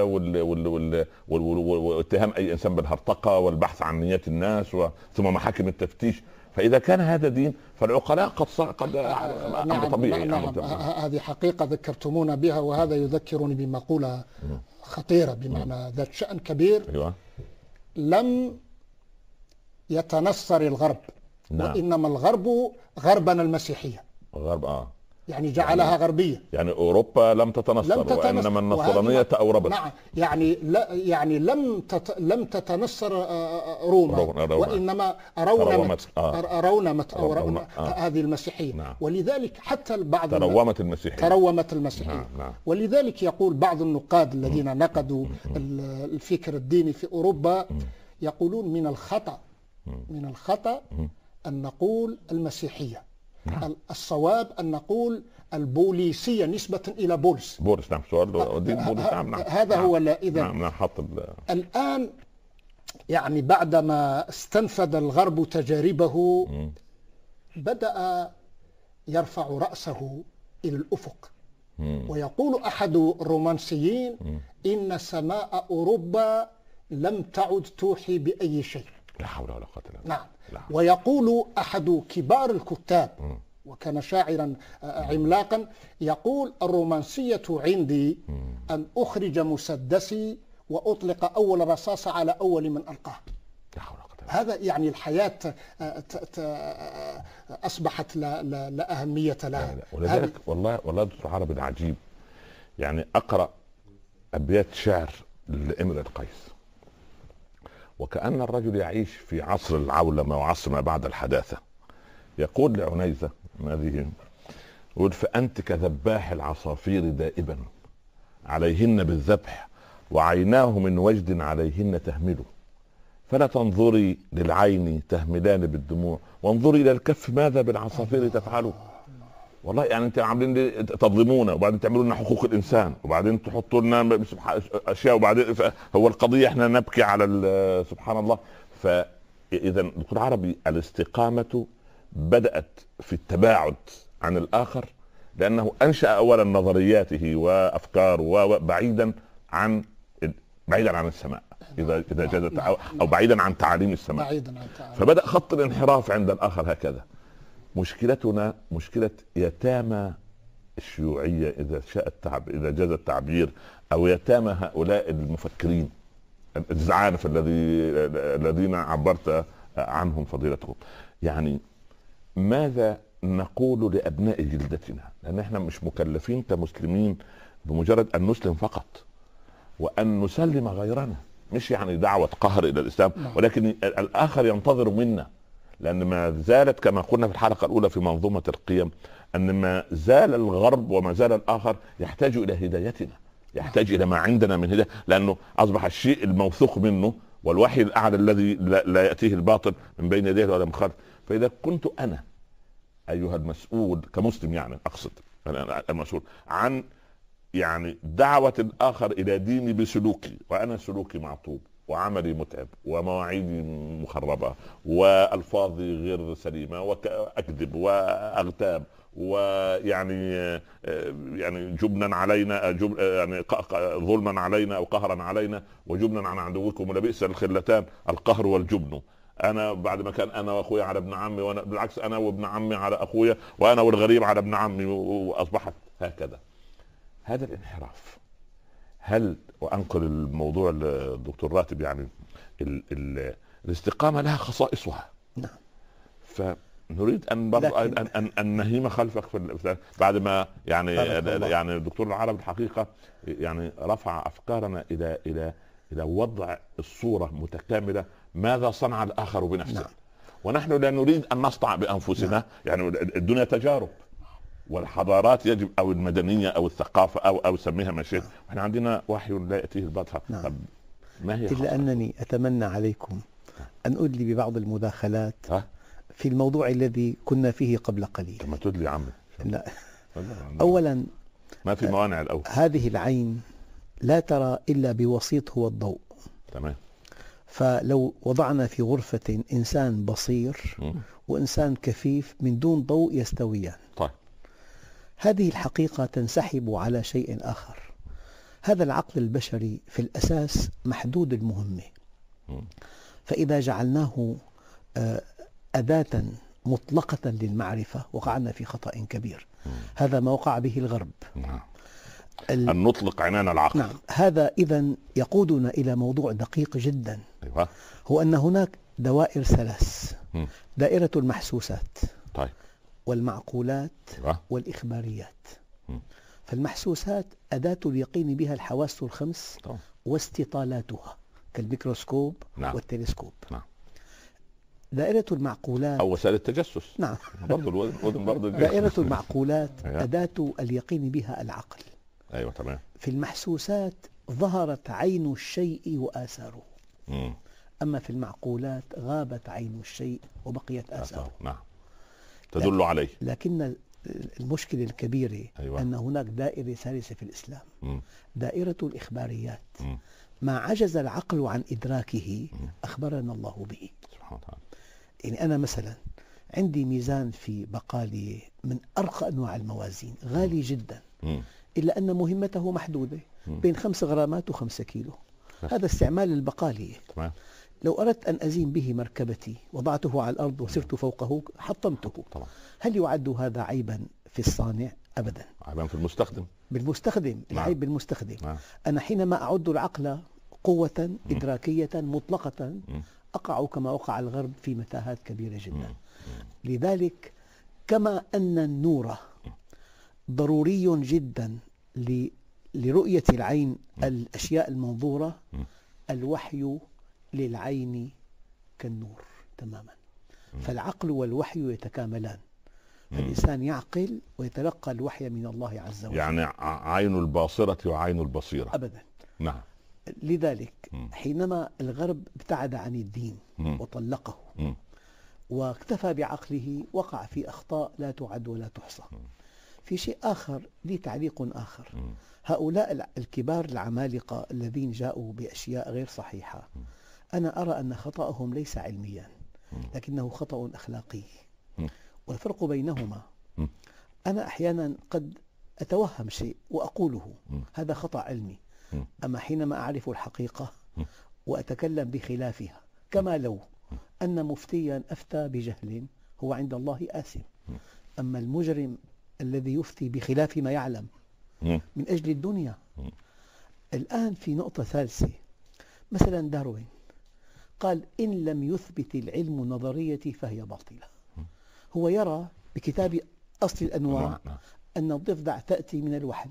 [SPEAKER 2] واتهام اي انسان بالهرطقه والبحث عن نيات الناس ثم محاكم التفتيش. فاذا كان هذا دين فالعقلاء قد قد امر نعم طبيعي.
[SPEAKER 4] نعم نعم. هذه حقيقه ذكرتمونا بها، وهذا يذكرني بمقوله خطيره بمعنى ذات شأن كبير. أيوة. لم يتنصر الغرب نعم. وانما الغرب غربنا المسيحيه.
[SPEAKER 2] غرب اه
[SPEAKER 4] يعني جعلها يعني
[SPEAKER 2] غربيه، يعني اوروبا لم تتنصر, لم تتنصر وانما النصرانيه تأوربت.
[SPEAKER 4] نعم يعني لا يعني لم تت لم تتنصر روما, روما وانما رونمت آه. رونمت او رونمت آه. هذه المسيحيه. نعم. ولذلك حتى البعض
[SPEAKER 2] ترومت المسيحيه
[SPEAKER 4] ترومت المسيحيه نعم. نعم. ولذلك يقول بعض النقاد الذين نقدوا الفكر الديني في اوروبا يقولون من الخطأ من الخطأ ان نقول المسيحيه. نعم. الصواب أن نقول البوليسية نسبة إلى بولس.
[SPEAKER 2] بولس نعم سؤال دين بولس نعم نعم.
[SPEAKER 4] هذا
[SPEAKER 2] نعم.
[SPEAKER 4] هو إذا
[SPEAKER 2] نعم نعم حط
[SPEAKER 4] الآن يعني بعدما استنفذ الغرب تجاربه م. بدأ يرفع رأسه إلى الأفق م. ويقول أحد الرومانسيين م. إن سماء أوروبا لم تعد توحي بأي شيء.
[SPEAKER 2] لا حول ولا قوة إلا بالله.
[SPEAKER 4] نعم. ويقول أحد كبار الكتاب وكان شاعرا عملاقا يقول الرومانسية عندي أن أخرج مسدسي وأطلق أول رصاصة على أول من ألقاه. هذا يعني الحياة أصبحت لا, لا, لا أهمية لها.
[SPEAKER 2] ولذلك والله والله دكتور عربي العجيب، يعني أقرأ أبيات شعر لامرئ القيس وكأن الرجل يعيش في عصر العولمة وعصر ما بعد الحداثة. يقول لعنيزة هذه يقول فأنت كذباح العصافير دائبا عليهن بالذبح وعيناه من وجد عليهن تهمل، فلا تنظري للعين تهملان بالدموع وانظري إلى الكف ماذا بالعصافير تفعلوا. والله يعني انت عاملين تظلمونا وبعدين تعملوا لنا حقوق الانسان وبعدين تحطوا لنا اشياء وبعدين هو القضيه احنا نبكي على سبحان الله. فاذا دكتور عربي الاستقامه بدات في التباعد عن الاخر، لانه انشا اولا نظرياته وافكاره بعيدا عن بعيدا عن السماء اذا اذا جازت او بعيدا عن تعاليم السماء، فبدا خط الانحراف عند الاخر هكذا. مشكلتنا مشكلة يتامى الشيوعية إذا شاء التعبير إذا جاز التعبير أو يتامى هؤلاء المفكرين الزعانف الذي الذين عبرت عنهم فضيلتكم. يعني ماذا نقول لأبناء جلدتنا؟ لأن احنا مش مكلفين كمسلمين بمجرد أن نسلم فقط وأن نسلم غيرنا، مش يعني دعوة قهر إلى الإسلام، ولكن الآخر ينتظر منا. لأن ما زالت كما قلنا في الحلقة الأولى في منظومة القيم أن ما زال الغرب وما زال الآخر يحتاج إلى هدايتنا، يحتاج إلى ما عندنا من هداية، لأنه أصبح الشيء الموثوق منه والوحي الأعلى الذي لا يأتيه الباطل من بين يديه ولا من خلفه. فإذا كنت أنا أيها المسؤول كمسلم، يعني أقصد المسؤول عن يعني دعوة الآخر إلى ديني بسلوكي وأنا سلوكي معطوب وعملي متعب ومواعيدي مخربة والفاظي غير سليمة واكذب واغتاب ويعني يعني جبنا علينا جب يعني ظلما علينا او قهرا علينا وجبنا عن عدوكم ولبئس الخلتان القهر والجبن. انا بعد ما كان انا واخويا على ابن عمي وانا بالعكس انا وابن عمي على اخويا وانا والغريب على ابن عمي، واصبحت هكذا. هذا الانحراف. هل وانقل الموضوع للدكتور راتب، يعني ال ال الاستقامه لها خصائصها. نعم. فنريد ان برضو ان ان, أن نهيم خلفك في بعد ما يعني يعني الدكتور العربي الحقيقه يعني رفع افكارنا الى الى الى وضع الصوره متكامله ماذا صنع الاخر بنفسه. نعم. ونحن لا نريد ان نصنع بانفسنا. نعم. يعني الدنيا تجارب والحضارات يجب او المدنيه او الثقافه او او سميها ما شئت، احنا عندنا وحي لا ياتيه الباطل. نعم. طب ما هي
[SPEAKER 3] إلا أنني أتمنى عليكم أن أدلي ببعض المداخلات ها؟ في الموضوع الذي كنا فيه قبل قليل.
[SPEAKER 2] كما تدلي عمي.
[SPEAKER 3] لا. أولا
[SPEAKER 2] ما في موانع الأول.
[SPEAKER 3] هذه العين لا ترى إلا بوسيط هو الضوء.
[SPEAKER 2] تمام.
[SPEAKER 3] فلو وضعنا في غرفة إنسان بصير م. وإنسان كفيف من دون ضوء يستويان.
[SPEAKER 2] طيب.
[SPEAKER 3] هذه الحقيقة تنسحب على شيء آخر. هذا العقل البشري في الأساس محدود المهمة، فإذا جعلناه أداة مطلقة للمعرفة وقعنا في خطأ كبير. هذا ما وقع به الغرب.
[SPEAKER 2] نعم. أن نطلق عنان العقل.
[SPEAKER 3] نعم. هذا إذن يقودنا إلى موضوع دقيق جدا.
[SPEAKER 2] أيوة.
[SPEAKER 3] هو أن هناك دوائر ثلاث. م. دائرة المحسوسات.
[SPEAKER 2] طيب.
[SPEAKER 3] والمعقولات. أيوة. والإخباريات. م. فالمحسوسات أداة اليقين بها الحواس الخمس. طبعا. واستطالاتها كالميكروسكوب. نعم. والتلسكوب. نعم. دائرة المعقولات
[SPEAKER 2] أو وسائل التجسس.
[SPEAKER 3] نعم.
[SPEAKER 2] برضو الوزن برضو.
[SPEAKER 3] دائرة المعقولات أداة اليقين بها العقل.
[SPEAKER 2] أيوة تمام.
[SPEAKER 3] في المحسوسات ظهرت عين الشيء وآثاره. مم. أما في المعقولات غابت عين الشيء وبقيت آثاره.
[SPEAKER 2] نعم. تدل عليه.
[SPEAKER 3] لكن المشكلة الكبيرة
[SPEAKER 2] أيوة.
[SPEAKER 3] أن هناك دائرة ثالثة في الإسلام.
[SPEAKER 2] مم.
[SPEAKER 3] دائرة الإخباريات.
[SPEAKER 2] مم.
[SPEAKER 3] ما عجز العقل عن إدراكه مم. أخبرنا الله به.
[SPEAKER 2] سبحان الله.
[SPEAKER 3] يعني أنا مثلا عندي ميزان في بقالي من أرقى أنواع الموازين، غالي جدا، م. إلا أن مهمته محدودة، م. بين خمس غرامات وخمسة كيلو. بس. هذا استعمال البقالية.
[SPEAKER 2] تمام.
[SPEAKER 3] لو أردت أن أزين به مركبتي وضعته على الأرض وسرت فوقه حطمته.
[SPEAKER 2] طبعا.
[SPEAKER 3] هل يعد هذا عيبا في الصانع؟ أبدا.
[SPEAKER 2] عيبا في المستخدم.
[SPEAKER 3] بالمستخدم. العيب بالمستخدم.
[SPEAKER 2] نعم.
[SPEAKER 3] أنا حينما أعد العقل قوة م. إدراكية مطلقة م. أقع كما وقع الغرب في متاهات كبيرة جدا. م. لذلك كما أن النور ضروري جدا لرؤية العين م. الأشياء المنظورة، م. الوحي للعين كالنور تماما. م. فالعقل والوحي يتكاملان. فالإنسان يعقل ويتلقى الوحي من الله عز وجل.
[SPEAKER 2] يعني عين الباصرة وعين البصيرة.
[SPEAKER 3] أبدا.
[SPEAKER 2] نعم.
[SPEAKER 3] لذلك حينما الغرب ابتعد عن الدين م. وطلقه م. واكتفى بعقله وقع في أخطاء لا تعد ولا تحصى. م. في شيء آخر لي تعليق آخر. م. هؤلاء الكبار العمالقة الذين جاءوا بأشياء غير صحيحة، م. أنا أرى أن خطأهم ليس علميا لكنه خطأ أخلاقي. م. والفرق بينهما م. أنا أحيانا قد أتوهم شيء وأقوله م. هذا خطأ علمي، أما حينما أعرف الحقيقة وأتكلم بخلافها، كما لو أن مفتيا أفتى بجهل هو عند الله آثم، أما المجرم الذي يفتي بخلاف ما يعلم من أجل الدنيا. الآن في نقطة ثالثة، مثلا داروين قال إن لم يثبت العلم نظريتي فهي باطلة. هو يرى بكتاب أصل الأنواع أن الضفدع تأتي من الوحل،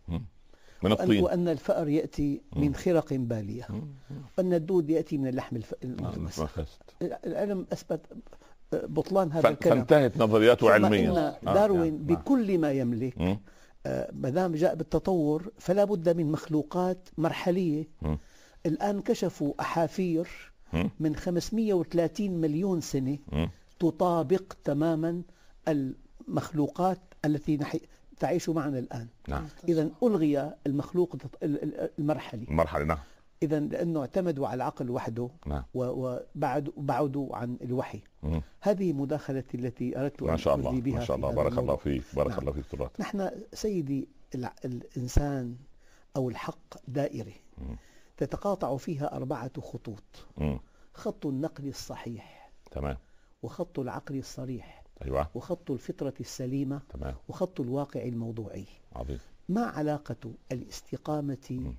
[SPEAKER 2] من الطين،
[SPEAKER 3] وأن الفأر يأتي من خرق بالية، وأن الدود يأتي من اللحم المخمس. العلم أثبت بطلان هذا الكلام،
[SPEAKER 2] فانتهت نظرياته علميا.
[SPEAKER 3] إن داروين آه بكل ما يملك آه ما دام جاء بالتطور فلا بد من مخلوقات مرحلية. م. الآن كشفوا أحافير م. من خمسمئة وثلاثين مليون سنة م. تطابق تماما المخلوقات التي نحي تعيش معنا الآن.
[SPEAKER 2] نعم.
[SPEAKER 3] إذن ألغي المخلوق المرحلي.
[SPEAKER 2] المرحلي نعم.
[SPEAKER 3] إذن لأنه اعتمدوا على العقل وحده. نعم. وبعدوا عن الوحي. مم. هذه مداخلتي التي أردت أن أؤدي بها.
[SPEAKER 2] ما شاء الله. بارك الله فيك. بارك
[SPEAKER 3] نعم.
[SPEAKER 2] الله فيك ترى.
[SPEAKER 3] نحن سيدي الإنسان أو الحق دائرة مم. تتقاطع فيها أربعة خطوط. مم. خط النقل الصحيح.
[SPEAKER 2] تمام. وخط
[SPEAKER 3] العقل الصريح.
[SPEAKER 2] أيوة.
[SPEAKER 3] وخط الفطرة السليمة.
[SPEAKER 2] تمام.
[SPEAKER 3] وخط الواقع الموضوعي.
[SPEAKER 2] عظيم.
[SPEAKER 3] ما علاقة الاستقامة م.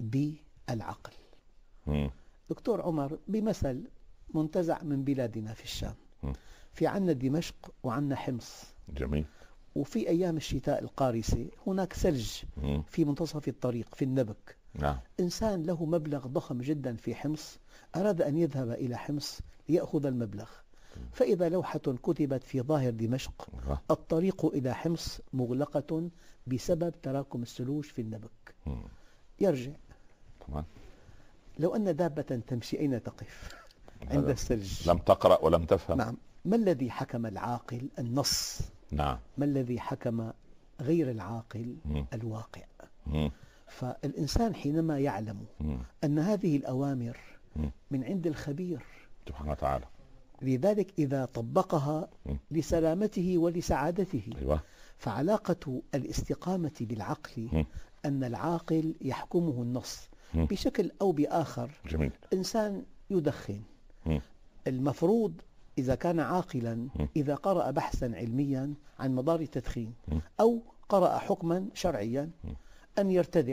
[SPEAKER 3] بالعقل؟ م. دكتور عمر بمثل منتزع من بلادنا في الشام، م. في عنا دمشق وعنا حمص.
[SPEAKER 2] جميل.
[SPEAKER 3] وفي أيام الشتاء القارسة هناك ثلج م. في منتصف الطريق في النبك.
[SPEAKER 2] نعم.
[SPEAKER 3] إنسان له مبلغ ضخم جدا في حمص أراد أن يذهب إلى حمص ليأخذ المبلغ، فإذا لوحة كتبت في ظاهر دمشق الطريق إلى حمص مغلقة بسبب تراكم الثلوج في النبك. م. يرجع.
[SPEAKER 2] طبعا.
[SPEAKER 3] لو أن دابة تمشي أين تقف؟ عند الثلج.
[SPEAKER 2] لم تقرأ ولم تفهم.
[SPEAKER 3] نعم. ما الذي حكم العاقل؟ النص.
[SPEAKER 2] نعم.
[SPEAKER 3] ما الذي حكم غير العاقل؟ م. الواقع. م. فالإنسان حينما يعلم م. أن هذه الأوامر م. من عند الخبير
[SPEAKER 2] سبحانه وتعالى،
[SPEAKER 3] لذلك إذا طبقها م. لسلامته ولسعادته.
[SPEAKER 2] أيوة.
[SPEAKER 3] فعلاقة الاستقامة بالعقل م. أن العاقل يحكمه النص م. بشكل أو بآخر.
[SPEAKER 2] جميل. إنسان
[SPEAKER 3] يدخن م. المفروض إذا كان عاقلا م. إذا قرأ بحثا علميا عن مضار التدخين م. أو قرأ حكما شرعيا م. أن يرتدع،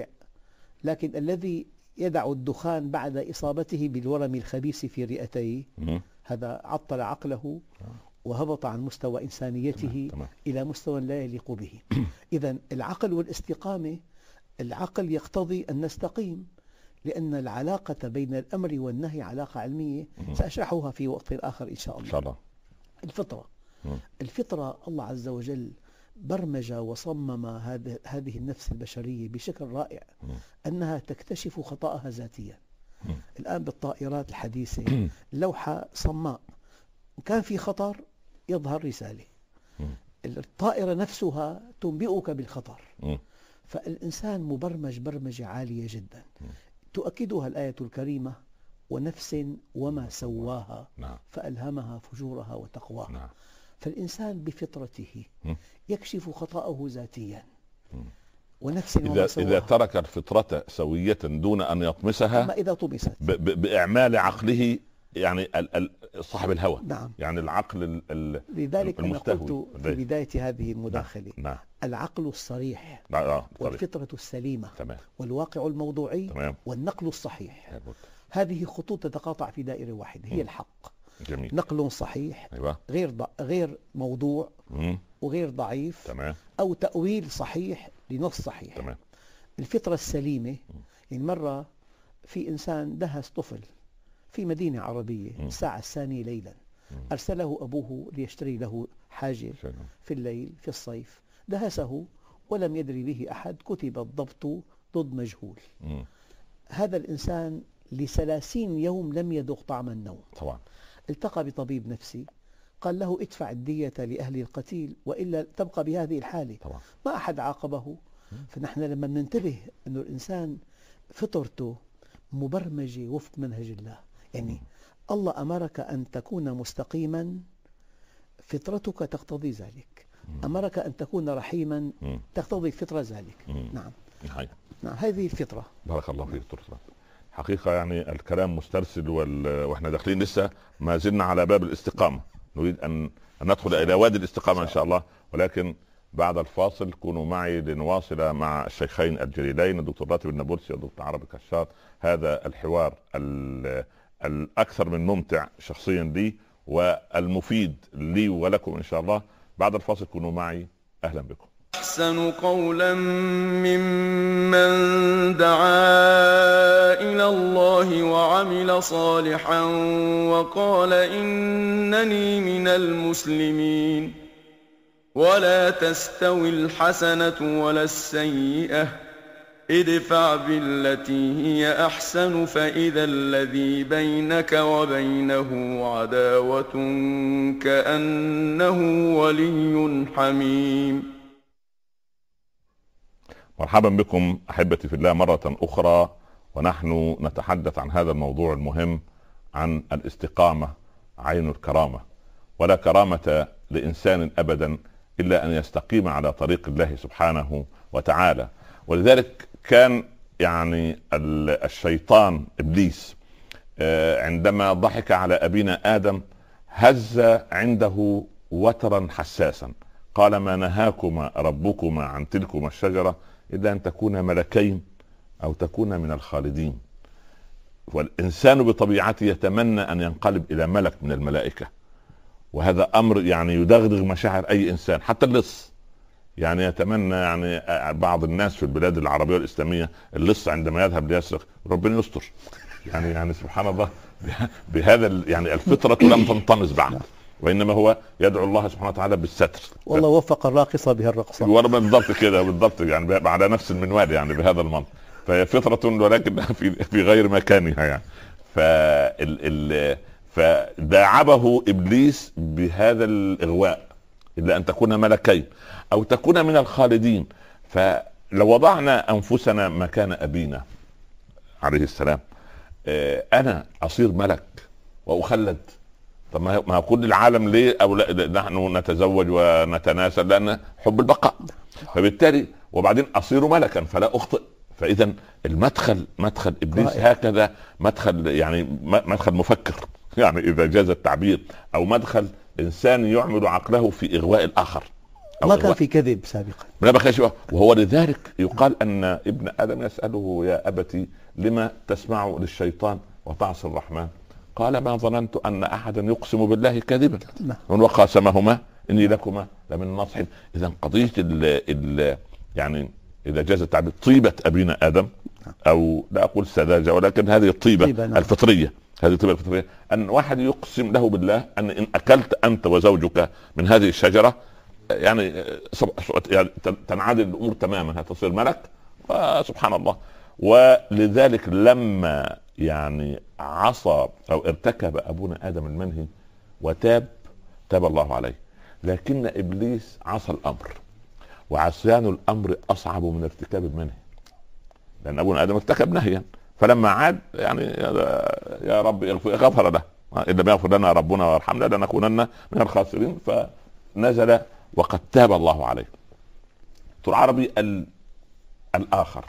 [SPEAKER 3] لكن الذي يدع الدخان بعد إصابته بالورم الخبيث في رئتيه م. هذا عطل عقله وهبط عن مستوى إنسانيته تمام. تمام. إلى مستوى لا يليق به. إذن العقل والاستقامة، العقل يقتضي أن نستقيم، لأن العلاقة بين الأمر والنهي علاقة علمية م. سأشرحها في وقت آخر إن شاء الله. إن شاء الله. الفطرة م. الفطرة الله عز وجل برمج وصمم هذه النفس البشرية بشكل رائع م. أنها تكتشف خطأها ذاتيا. م. الآن بالطائرات الحديثة لوحة صماء كان في خطر يظهر رسالة، م. الطائرة نفسها تنبئك بالخطر. م. فالإنسان مبرمج برمجة عالية جدا م. تؤكدها الآية الكريمة: ونفس وما سواها نعم. فألهمها فجورها وتقواها. نعم. فالإنسان بفطرته م. يكشف خطأه ذاتيا. م. ونفس وما
[SPEAKER 2] إذا,
[SPEAKER 3] سواها.
[SPEAKER 2] إذا ترك الفطرة سوية دون أن يطمسها،
[SPEAKER 3] أما إذا طمست
[SPEAKER 2] بإعمال عقله، يعني صاحب الهوى.
[SPEAKER 3] نعم.
[SPEAKER 2] يعني العقل
[SPEAKER 3] لذلك أنا قلت في بداية هذه المداخلة
[SPEAKER 2] نعم.
[SPEAKER 3] العقل الصريح
[SPEAKER 2] نعم.
[SPEAKER 3] والفطرة السليمة
[SPEAKER 2] تمام.
[SPEAKER 3] والواقع الموضوعي تمام. والنقل الصحيح
[SPEAKER 2] يبقى.
[SPEAKER 3] هذه خطوط تتقاطع في دائرة واحدة هي م. الحق.
[SPEAKER 2] جميل.
[SPEAKER 3] نقل صحيح
[SPEAKER 2] أيوة.
[SPEAKER 3] غير ض... غير موضوع م. وغير ضعيف
[SPEAKER 2] تمام.
[SPEAKER 3] أو تأويل صحيح لنص صحيح.
[SPEAKER 2] تمام.
[SPEAKER 3] الفطرة السليمة م. يعني مرة في إنسان دهس طفل في مدينة عربية م. الساعة الثانية ليلا م. أرسله أبوه ليشتري له حاجة شنو. في الليل في الصيف، دهسه ولم يدري به أحد، كتب الضبط ضد مجهول. م. هذا الإنسان لثلاثين يوم لم يذوق طعم النوم.
[SPEAKER 2] طبعا. التقى
[SPEAKER 3] بطبيب نفسي قال له: ادفع الدية لأهل القتيل وإلا تبقى بهذه الحالة.
[SPEAKER 2] طبعا.
[SPEAKER 3] ما أحد عاقبه. م. فنحن لما ننتبه أن الإنسان فطرته مبرمجة وفق منهج الله، يعني م. الله أمرك أن تكون مستقيما، فطرتك تقتضي ذلك. م. أمرك أن تكون رحيما م. تقتضي الفطرة ذلك. م. نعم.
[SPEAKER 2] نعم.
[SPEAKER 3] نعم هذه الفطرة.
[SPEAKER 2] بارك الله فيك دكتور. حقيقة يعني الكلام مسترسل وال... واحنا داخلين لسه ما زلنا على باب الاستقامة، نريد أن, أن ندخل إلى وادي الاستقامة إن شاء الله، ولكن بعد الفاصل كونوا معي لنواصل مع الشيخين الجليلين الدكتور راتب النابلسي والدكتور عربي كشاط هذا الحوار ال... الأكثر من ممتع شخصيا لي والمفيد لي ولكم إن شاء الله. بعد الفاصل كونوا معي، أهلا بكم.
[SPEAKER 1] أحسن قولا ممن دعا إلى الله وعمل صالحا وقال إنني من المسلمين. ولا تستوي الحسنة ولا السيئة، ادفع بالتي هي أحسن فإذا الذي بينك وبينه عداوة كأنه ولي حميم.
[SPEAKER 2] مرحبا بكم أحبتي في الله مرة أخرى، ونحن نتحدث عن هذا الموضوع المهم، عن الاستقامة عين الكرامة. ولا كرامة لإنسان أبدا إلا أن يستقيم على طريق الله سبحانه وتعالى. ولذلك كان يعني الشيطان إبليس عندما ضحك على أبينا آدم هز عنده وترا حساسا، قال: ما نهاكما ربكما عن تلكما الشجرة إلا أن تكونا ملكين أو تكونا من الخالدين. والإنسان بطبيعته يتمنى أن ينقلب إلى ملك من الملائكة، وهذا أمر يعني يدغدغ مشاعر أي إنسان، حتى اللص يعني يتمنى. يعني بعض الناس في البلاد العربية والإسلامية اللص عندما يذهب ليسرق ربنا يستر، يعني يعني سبحان الله بهذا يعني الفطرة لم تنطمس بعد، وإنما هو يدعو الله سبحانه وتعالى بالستر.
[SPEAKER 3] والله وفق الراقصة بها الرقصة.
[SPEAKER 2] بالضبط كده بالضبط، يعني على نفس المنوال يعني بهذا المنطق. فهي فطرة ولكن في في غير مكانها يعني. فال ال فداعبه ابليس بهذا الاغواء، الا ان تكون ملكين او تكون من الخالدين. فلو وضعنا انفسنا مكان ابينا عليه السلام، انا اصير ملك واخلد؟ طب ما كل العالم ليه او لا نحن نتزوج ونتناسل؟ لان حب البقاء. فبالتالي وبعدين اصير ملكا فلا اخطئ. فاذا المدخل مدخل ابليس هكذا، مدخل يعني مدخل مفكر يعني اذا جاز التعبير، او مدخل انسان يعمل عقله في اغواء الاخر.
[SPEAKER 3] ما كان في كذب سابقا،
[SPEAKER 2] لا بخاش. وهو لذلك يقال ان ابن ادم يساله يا ابتي لما تسمع للشيطان وتعصي الرحمن؟ قال ما ظننت ان احدا يقسم بالله كذبا وقاسمهما اني لكما لمن الناصحين. اذا قضيه ال ال يعني اذا جاز التعبير طيبه ابينا ادم، او لا اقول سذاجه ولكن هذه الطيبه الفطريه، هذه الطيبه الفطريه، ان واحد يقسم له بالله ان ان اكلت انت وزوجك من هذه الشجره يعني تنعدل الامور تماما، هتصير ملك. سبحان الله. ولذلك لما يعني عصى او ارتكب ابونا ادم المنهي وتاب، تاب الله عليه. لكن ابليس عصى الامر، وعصيان الامر اصعب من ارتكاب المنهي، لان ابونا ادم ارتكب نهيا، فلما عاد يعني يا رب غفر له، ان لم يغفر لنا ربنا ويرحمنا لنكونن من الخاسرين. فنزل وقد تاب الله عليه. دكتور عربي الاخر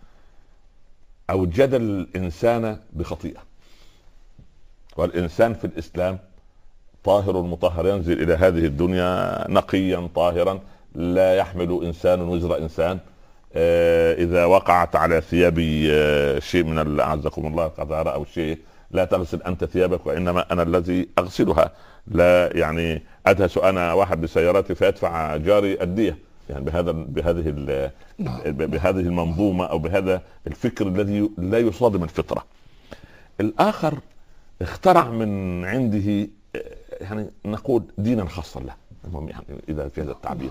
[SPEAKER 2] اوجد الانسان بخطيئه، والانسان في الاسلام طاهر مطهر، ينزل الى هذه الدنيا نقيا طاهرا، لا يحمل انسان وزر انسان. آه اذا وقعت على ثيابي آه شيء من اعزكم الله قذاره او شيء، لا تغسل انت ثيابك وانما انا الذي اغسلها. لا يعني ادهس انا واحد بسيارتي فيدفع جاري الديه، يعني بهذا بهذه بهذه المنظومه او بهذا الفكر الذي لا يصادم الفطره. الاخر اخترع من عنده يعني نقول دينا خاصا له، المهم يعني اذا في هذا التعبير.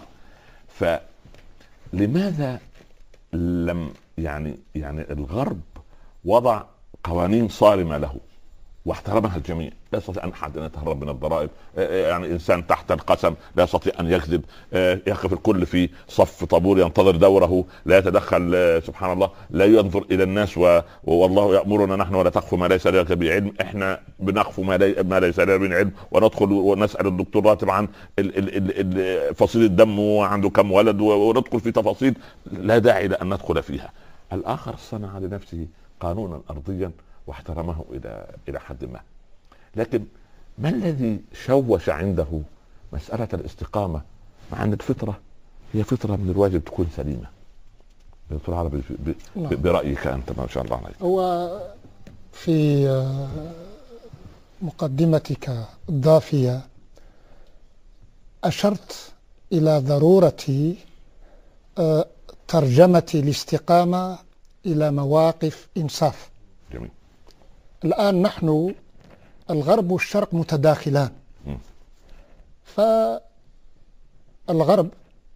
[SPEAKER 2] فلماذا لم يعني يعني الغرب وضع قوانين صارمه له واحترمها الجميع؟ لا يستطيع ان احد ان يتهرب من الضرائب، يعني انسان تحت القسم لا يستطيع ان يكذب، يقف الكل في صف طابور ينتظر دوره، لا يتدخل سبحان الله، لا ينظر الى الناس و... والله يامرنا نحن ولا تقف ما ليس لك بعلم. احنا بنقف ما, لي... ما ليس لنا بعلم، وندخل ونسال الدكتور راتب عن ال... ال... ال... فصيل الدم وعنده كم ولد، وندخل في تفاصيل لا داعي لان ندخل فيها. الاخر صنع لنفسه قانونا ارضيا واحترمه الى الى حد ما. لكن ما الذي شوش عنده مساله الاستقامه، مع ان الفطره هي فطره من الواجب تكون سليمه؟ دكتور عربي برايك انت ما شاء الله عليك.
[SPEAKER 4] هو في مقدمتك الضافيه اشرت الى ضروره ترجمه الاستقامه الى مواقف انصاف.
[SPEAKER 2] جميل.
[SPEAKER 4] الآن نحن الغرب والشرق متداخلان. فالغرب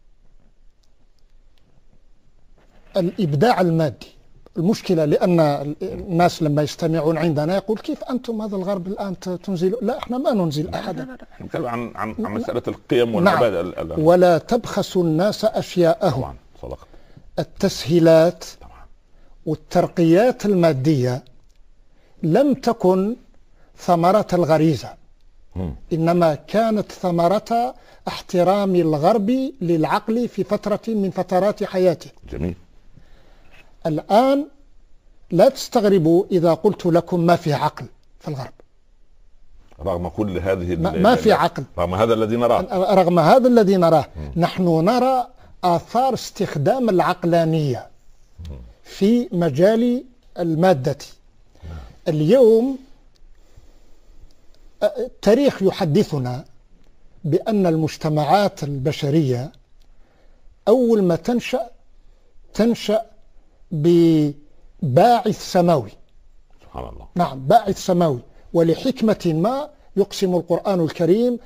[SPEAKER 4] الإبداع المادي، المشكلة لأن الناس لما يستمعون عندنا يقول كيف أنتم هذا الغرب الآن تنزلوا؟ لا، احنا ما ننزل أحدا.
[SPEAKER 2] نحن نتكلم عن عن عن مسألة القيم والمبادئ.
[SPEAKER 4] نعم. ولا تبخسوا الناس أشياءهم.
[SPEAKER 2] طبعا صدقت.
[SPEAKER 4] التسهيلات طبعا والترقيات المادية لم تكن ثمرة الغريزة، إنما كانت ثمرة احترام الغرب للعقل في فترة من فترات حياته.
[SPEAKER 2] جميل.
[SPEAKER 4] الآن لا تستغربوا إذا قلت لكم ما في عقل في الغرب،
[SPEAKER 2] رغم كل هذه
[SPEAKER 4] ما, ما في عقل،
[SPEAKER 2] رغم هذا الذي نراه
[SPEAKER 4] رغم هذا الذي نراه م. نحن نرى آثار استخدام العقلانية في مجال المادة. اليوم التاريخ يحدثنا بأن المجتمعات البشرية أول ما تنشأ تنشأ بباعث سماوي.
[SPEAKER 2] سبحان الله.
[SPEAKER 4] نعم، باعث سماوي. ولحكمة ما يقسم القرآن الكريم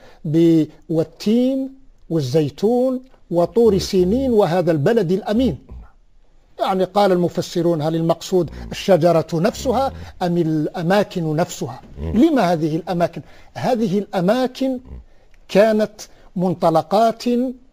[SPEAKER 4] والتين والزيتون وطور سينين وهذا البلد الأمين. يعني قال المفسرون هل المقصود الشجرة نفسها أم الأماكن نفسها؟ لما هذه الأماكن؟ هذه الأماكن كانت منطلقات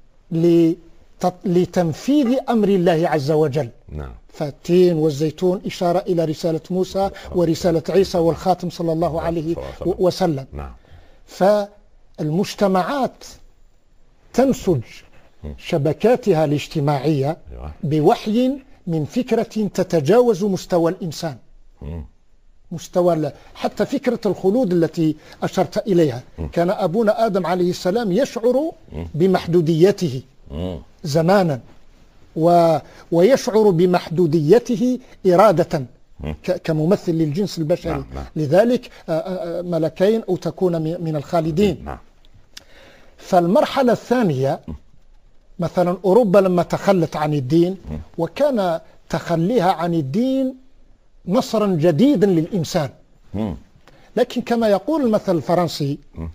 [SPEAKER 4] لتنفيذ أمر الله عز وجل.
[SPEAKER 2] نعم.
[SPEAKER 4] فالتين والزيتون إشارة إلى رسالة موسى ورسالة عيسى والخاتم صلى الله عليه وسلم.
[SPEAKER 2] نعم.
[SPEAKER 4] فالمجتمعات تنسج شبكاتها الاجتماعية بوحي من فكرة تتجاوز مستوى الإنسان، مستوى حتى فكرة الخلود التي أشرت إليها. كان أبونا آدم عليه السلام يشعر بمحدوديته زمانا و... ويشعر بمحدوديته إرادة ك... كممثل للجنس البشري.
[SPEAKER 2] نعم. نعم.
[SPEAKER 4] لذلك ملكين أو تكون من الخالدين.
[SPEAKER 2] نعم.
[SPEAKER 4] فالمرحلة الثانية مثلا أوروبا لما تخلت عن الدين، وكان تخليها عن الدين نصرا جديدا للإنسان، لكن كما يقول المثل الفرنسي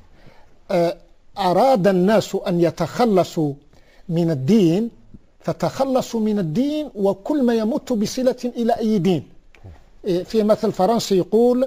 [SPEAKER 4] أراد الناس أن يتخلصوا من الدين فتخلصوا من الدين وكل ما يمت بصلة إلى أي دين. في مثل فرنسي يقول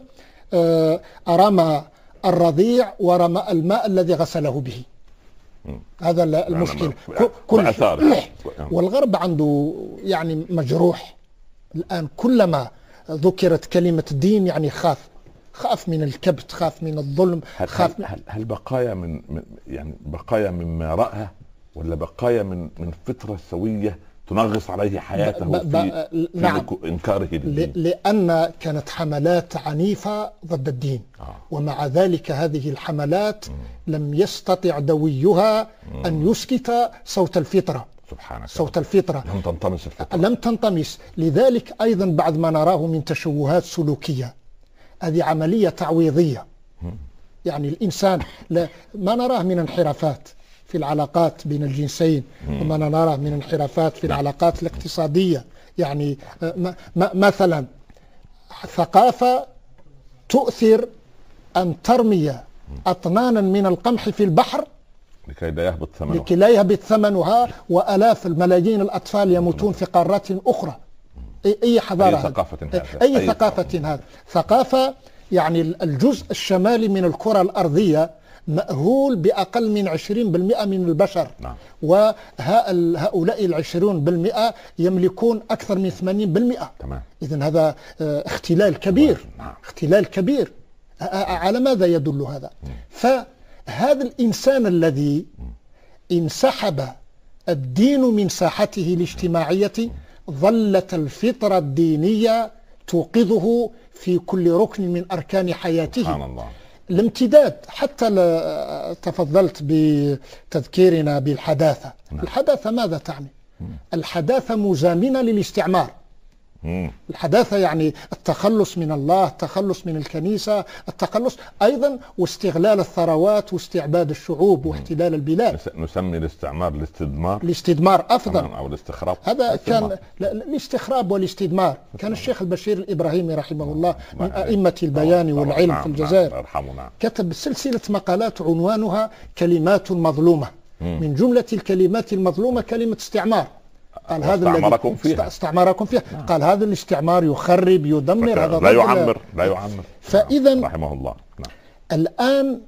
[SPEAKER 4] أرمى الرضيع ورمى الماء الذي غسله به. هذا المشكلة كل والغرب عنده يعني مجروح الآن، كلما ذكرت كلمة دين يعني خاف خاف من الكبت، خاف من الظلم.
[SPEAKER 2] هل,
[SPEAKER 4] خاف
[SPEAKER 2] هل, هل بقايا من يعني بقايا مما رأى ولا بقايا من من فطرة سوية تنغص عليه حياته ب ب في, في
[SPEAKER 4] نعم.
[SPEAKER 2] إنكاره للدين؟
[SPEAKER 4] لأن كانت حملات عنيفة ضد الدين. آه. ومع ذلك هذه الحملات م. لم يستطع دويها م. أن يسكت صوت الفطرة.
[SPEAKER 2] سبحانك.
[SPEAKER 4] صوت الفطرة
[SPEAKER 2] لم تنطمس الفطرة.
[SPEAKER 4] لم تنطمس. لذلك أيضا بعد ما نراه من تشوهات سلوكية، هذه عملية تعويضية. م. يعني الإنسان لا ما نراه من انحرافات في العلاقات بين الجنسين، وما نراه من انحرافات في العلاقات الاقتصادية. يعني مثلا ثقافة تؤثر أن ترمي أطنانا من القمح في البحر
[SPEAKER 2] لكي لا يهبط ثمنها
[SPEAKER 4] لكي لا يهبط ثمنها وآلاف الملايين الأطفال يموتون في قارات أخرى. أي حضارة؟
[SPEAKER 2] أي ثقافة هذا؟
[SPEAKER 4] أي, أي ثقافة هذا؟ ثقافة يعني الجزء الشمالي من الكرة الأرضية مأهول بأقل من عشرين بالمئة من البشر.
[SPEAKER 2] نعم.
[SPEAKER 4] وهؤلاء العشرون بالمئة يملكون أكثر من ثمانين بالمئة.
[SPEAKER 2] تمام.
[SPEAKER 4] إذن هذا اختلال كبير.
[SPEAKER 2] نعم.
[SPEAKER 4] اختلال كبير. على ماذا يدل هذا؟ م. فهذا الإنسان الذي انسحب الدين من ساحته الاجتماعية ظلت الفطرة الدينية توقظه في كل ركن من أركان حياته.
[SPEAKER 2] سبحان الله.
[SPEAKER 4] الامتداد حتى تفضلت بتذكيرنا بالحداثة. نعم. الحداثة ماذا تعني؟ مم. الحداثة مزامنة للاستعمار. مم. الحداثة يعني التخلص من الله، التخلص من الكنيسة، التخلص أيضا واستغلال الثروات واستعباد الشعوب واحتلال البلاد.
[SPEAKER 2] نسمي الاستعمار الاستدمار.
[SPEAKER 4] الاستدمار أفضل.
[SPEAKER 2] أو الاستخراب.
[SPEAKER 4] هذا كان الاستخراب والاستدمار. كان الشيخ البشير الإبراهيمي رحمه الله من أئمة البيان والعلم نعم. في الجزائر.
[SPEAKER 2] نعم.
[SPEAKER 4] كتب سلسلة مقالات عنوانها كلمات مظلومة. مم. من جملة الكلمات المظلومة كلمة استعمار.
[SPEAKER 2] قال هذا استعمركم فيها.
[SPEAKER 4] استعمركم فيها. نعم. قال هذا الاستعمار يخرب يدمر. هذا
[SPEAKER 2] لا يعمر لا يعمر.
[SPEAKER 4] فإذا
[SPEAKER 2] نعم. رحمه الله. نعم.
[SPEAKER 4] الآن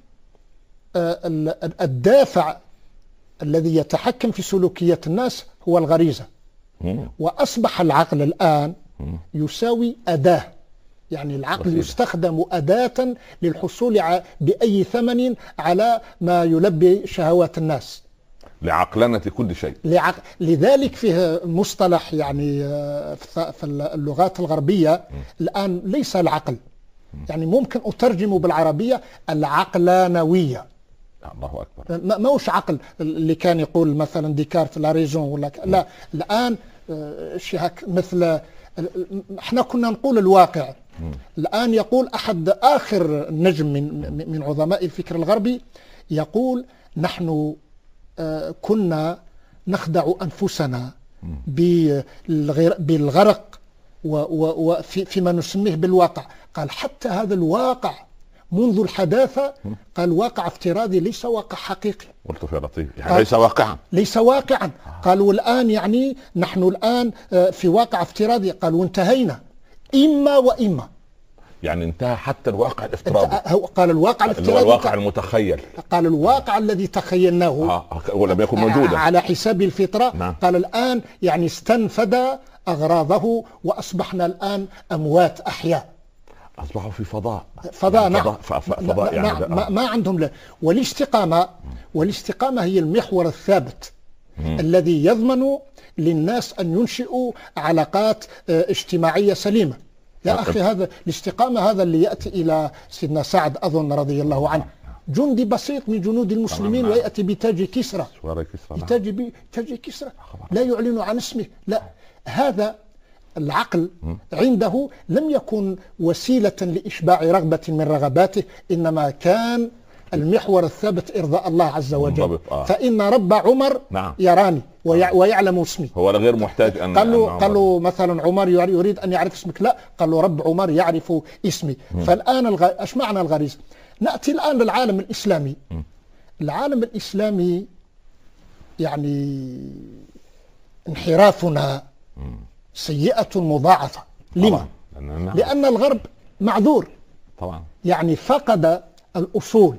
[SPEAKER 4] الدافع الذي يتحكم في سلوكيات الناس هو الغريزة. مم. وأصبح العقل الآن مم. يساوي أداة. يعني العقل وسيلة. يستخدم أداة للحصول بأي ثمن على ما يلبي شهوات الناس.
[SPEAKER 2] لعقلنة كل شيء.
[SPEAKER 4] لعق... لذلك فيه مصطلح يعني في اللغات الغربية م. الآن ليس العقل، م. يعني ممكن أترجم بالعربية العقلانوية.
[SPEAKER 2] الله أكبر.
[SPEAKER 4] ما موش عقل اللي كان يقول مثلا ديكارت لا ريزون ولا ك... لا الآن شيء مثل احنا كنا نقول الواقع. م. الآن يقول أحد آخر نجم من من عظماء الفكر الغربي يقول نحن كنا نخدع أنفسنا بالغرق وفيما نسميه بالواقع. قال حتى هذا الواقع منذ الحداثة قال واقع افتراضي ليس واقع حقيقي.
[SPEAKER 2] قلت يا لطيف يعني ليس واقعا
[SPEAKER 4] ليس واقعا. قالوا الآن يعني نحن الآن في واقع افتراضي. قالوا انتهينا إما وإما،
[SPEAKER 2] يعني انتهى حتى الواقع الافتراضي.
[SPEAKER 4] قال الواقع الافتراضي
[SPEAKER 2] الواقع المتخيل.
[SPEAKER 4] قال الواقع الذي تخيلناه
[SPEAKER 2] آه. ولم يكن موجودا
[SPEAKER 4] على حساب الفطرة.
[SPEAKER 2] نعم.
[SPEAKER 4] قال الآن يعني استنفد أغراضه وأصبحنا الآن أموات أحياء.
[SPEAKER 2] أصبحوا في فضاء
[SPEAKER 4] فضاء
[SPEAKER 2] يعني
[SPEAKER 4] نعم.
[SPEAKER 2] فضاء, فضاء يعني
[SPEAKER 4] نعم. ما, ما عندهم لا. والاستقامة والاستقامة هي المحور الثابت مم. الذي يضمن للناس أن ينشئوا علاقات اجتماعية سليمة. يا أخي هذا الاستقامة هذا اللي يأتي إلى سيدنا سعد أظن رضي الله عنه، جندي بسيط من جنود المسلمين ويأتي بتاج كسرى، بتاج بتاج كسرى لا يعلن عن اسمه. لا، هذا العقل عنده لم يكن وسيلة لإشباع رغبة من رغباته، إنما كان المحور الثابت إرضاء الله عز وجل. آه. فإن رب عمر نعم. يراني ويع ويعلم اسمي.
[SPEAKER 2] هو غير محتاج أن
[SPEAKER 4] قال له, قال له مثلا عمر يريد أن يعرف اسمك، لا، قال له رب عمر يعرف اسمي. م. فالآن الغ... أش معنى الغريزة؟ نأتي الآن للعالم الإسلامي. م. العالم الإسلامي يعني انحرافنا م. سيئة مضاعفة. لما؟
[SPEAKER 2] طبعا.
[SPEAKER 4] لأن الغرب معذور
[SPEAKER 2] طبعا،
[SPEAKER 4] يعني فقد الأصول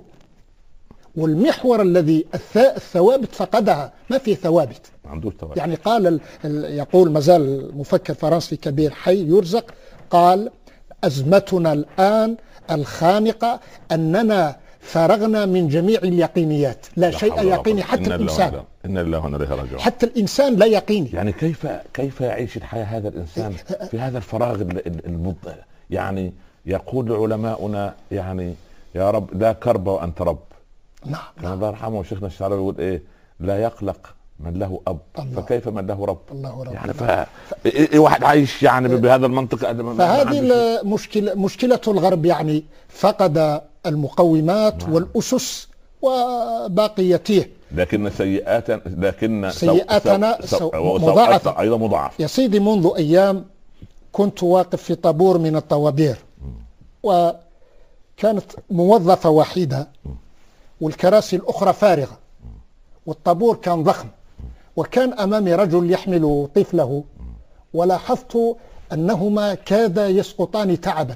[SPEAKER 4] والمحور الذي الثوابت فقدها، ما في ثوابت. يعني قال يقول مازال مفكر فرنسي كبير حي يرزق، قال أزمتنا الآن الخانقة أننا فرغنا من جميع اليقينيات، لا شيء يقيني حتى الإنسان.
[SPEAKER 2] إن الله وإنا إليه راجعون.
[SPEAKER 4] حتى الإنسان لا يقيني.
[SPEAKER 2] يعني كيف كيف يعيش الحياة هذا الإنسان في هذا الفراغ المض... يعني يقول علماؤنا يعني يا رب لا كرب وأنت رب.
[SPEAKER 4] نعم.
[SPEAKER 2] كان الله يرحمه شيخنا الشعراوي يقول إيه؟ لا يقلق من له أب الله. فكيف من له رب؟
[SPEAKER 4] الله رب.
[SPEAKER 2] يعني ف... إيه واحد عايش يعني بهذا المنطق.
[SPEAKER 4] فهذه المشكلة مشكلة الغرب، يعني فقد المقومات نعم. والأسس وباقيته.
[SPEAKER 2] لكن سيئات لكن
[SPEAKER 4] سيئاتنا
[SPEAKER 2] سو... سو...
[SPEAKER 4] مضاعفة
[SPEAKER 2] أيضا مضاعف.
[SPEAKER 4] يا سيدي منذ أيام كنت واقف في طابور من الطوابير، وكانت موظفة وحيدة والكراسي الأخرى فارغة، والطابور كان ضخم، وكان أمامي رجل يحمل طفله، ولاحظت أنهما كادا يسقطان تعبا.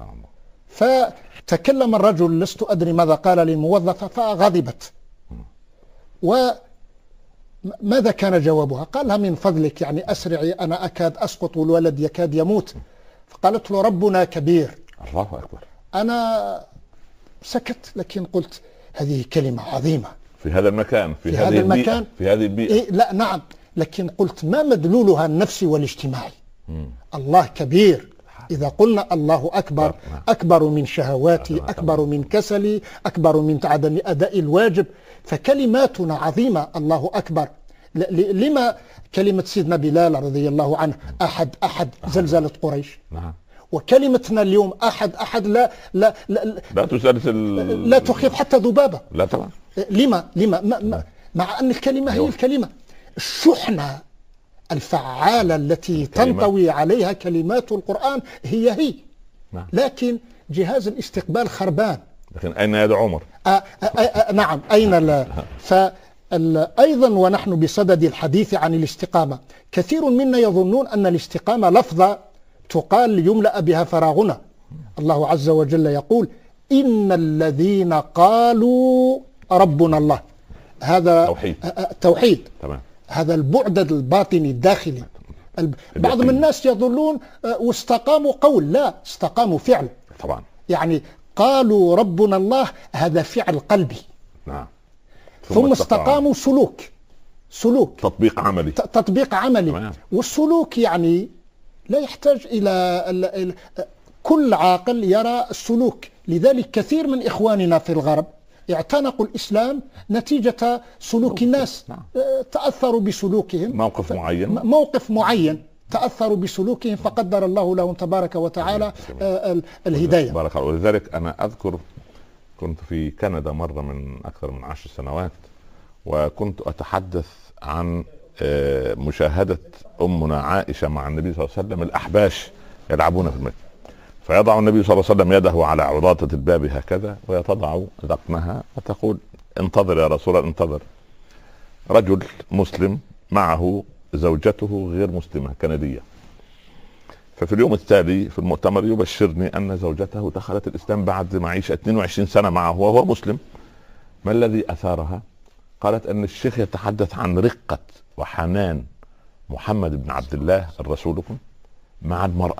[SPEAKER 4] فتكلم الرجل، لست أدري ماذا قال للموظفة، فغضبت. وماذا كان جوابها؟ قال لها من فضلك يعني أسرعي أنا أكاد أسقط والولد يكاد يموت. فقالت له ربنا كبير.
[SPEAKER 2] الله أكبر.
[SPEAKER 4] أنا سكت، لكن قلت هذه كلمة عظيمة
[SPEAKER 2] في هذا المكان، في,
[SPEAKER 4] في
[SPEAKER 2] هذه
[SPEAKER 4] هذا المكان،
[SPEAKER 2] في هذه البيئة.
[SPEAKER 4] إيه لا نعم، لكن قلت ما مدلولها النفسي والاجتماعي؟ مم. الله كبير. إذا قلنا الله أكبر، أكبر من شهواتي، أكبر من كسلي، أكبر من عدم أداء الواجب، فكلماتنا عظيمة. الله أكبر. لما كلمة سيدنا بلال رضي الله عنه أحد أحد زلزلة قريش؟
[SPEAKER 2] نعم.
[SPEAKER 4] وكلمتنا اليوم أحد أحد لا لا لا,
[SPEAKER 2] لا تسلسل،
[SPEAKER 4] لا تخيف حتى ذبابة.
[SPEAKER 2] لا طبعا.
[SPEAKER 4] لما لما ما مع أن الكلمة هي الكلمة. الشحنة الفعالة التي تنطوي عليها كلمات القرآن هي هي. نعم. لكن جهاز الاستقبال خربان.
[SPEAKER 2] لكن أين يد عمر؟
[SPEAKER 4] آه آه آه نعم أين لا. فأيضا ونحن بصدد الحديث عن الاستقامة، كثير منا يظنون أن الاستقامة لفظة تقال يملأ بها فراغنا. الله عز وجل يقول إن الذين قالوا ربنا الله، هذا
[SPEAKER 2] توحيد.
[SPEAKER 4] توحيد.
[SPEAKER 2] تمام.
[SPEAKER 4] هذا البعد الباطني الداخلي. بعض من الناس يظنون واستقاموا قول، لا، استقاموا فعل.
[SPEAKER 2] طبعا.
[SPEAKER 4] يعني قالوا ربنا الله هذا فعل قلبي.
[SPEAKER 2] نعم.
[SPEAKER 4] ثم, ثم استقاموا سلوك سلوك
[SPEAKER 2] تطبيق عملي.
[SPEAKER 4] تطبيق عملي. تمام. والسلوك يعني لا يحتاج إلى كل عاقل يرى السلوك. لذلك كثير من إخواننا في الغرب اعتنقوا الإسلام نتيجة سلوك الناس. نعم. تأثروا بسلوكهم،
[SPEAKER 2] موقف معين
[SPEAKER 4] موقف معين تأثروا بسلوكهم، فقدر الله لهم تبارك وتعالى الهداية.
[SPEAKER 2] بارك الله. ولذلك أنا أذكر كنت في كندا مرة من أكثر من عشر سنوات، وكنت أتحدث عن مشاهدة أمنا عائشة مع النبي صلى الله عليه وسلم الأحباش يلعبون في المسجد، فيضع النبي صلى الله عليه وسلم يده على عضاضة الباب هكذا ويتضع ذقنها وتقول انتظر يا رسول الله انتظر. رجل مسلم معه زوجته غير مسلمة كندية، ففي اليوم التالي في المؤتمر يبشرني أن زوجته دخلت الإسلام بعد ما عيش اثنين وعشرين سنة معه وهو مسلم. ما الذي أثارها؟ قالت أن الشيخ يتحدث عن رقة وحنان محمد بن عبد الله رسولكم مع المرأة،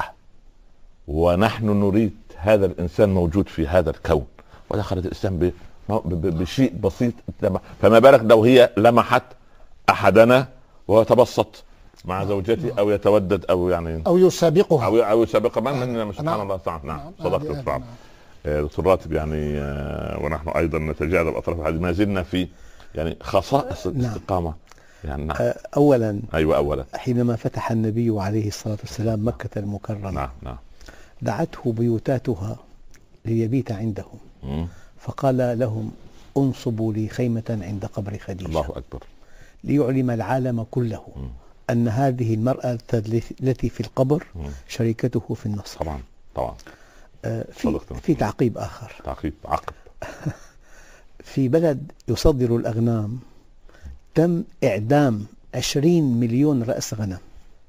[SPEAKER 2] ونحن نريد هذا الإنسان موجود في هذا الكون، ودخلت الإسلام بشيء بسيط. فما بالك لو هي لمحت أحدنا ويتبسط مع زوجتي او يتودد او يعني
[SPEAKER 4] او يسابقها
[SPEAKER 2] او او يسابقها من من سبحان الله تعالى. نعم صدقت دكتور دكتور راتب. يعني ونحن ايضا نتجاذب اطراف الحديث، ما زلنا في يعني خصائص الاستقامه. يعني نعم.
[SPEAKER 3] اولا
[SPEAKER 2] ايوه اولا
[SPEAKER 3] حينما فتح النبي عليه الصلاه والسلام مكه المكرمه
[SPEAKER 2] نعم نعم
[SPEAKER 3] دعته بيوتاتها ليبيت عندهم،
[SPEAKER 2] م.
[SPEAKER 3] فقال لهم انصبوا لي خيمه عند قبر خديجه.
[SPEAKER 2] الله اكبر.
[SPEAKER 3] ليعلم العالم كله م. أن هذه المرأة التي في القبر شريكته في النصر.
[SPEAKER 2] طبعا طبعا.
[SPEAKER 3] في في تعقيب آخر.
[SPEAKER 2] تعقيب عقب.
[SPEAKER 3] في بلد يصدر الأغنام تم إعدام عشرين مليون رأس غنم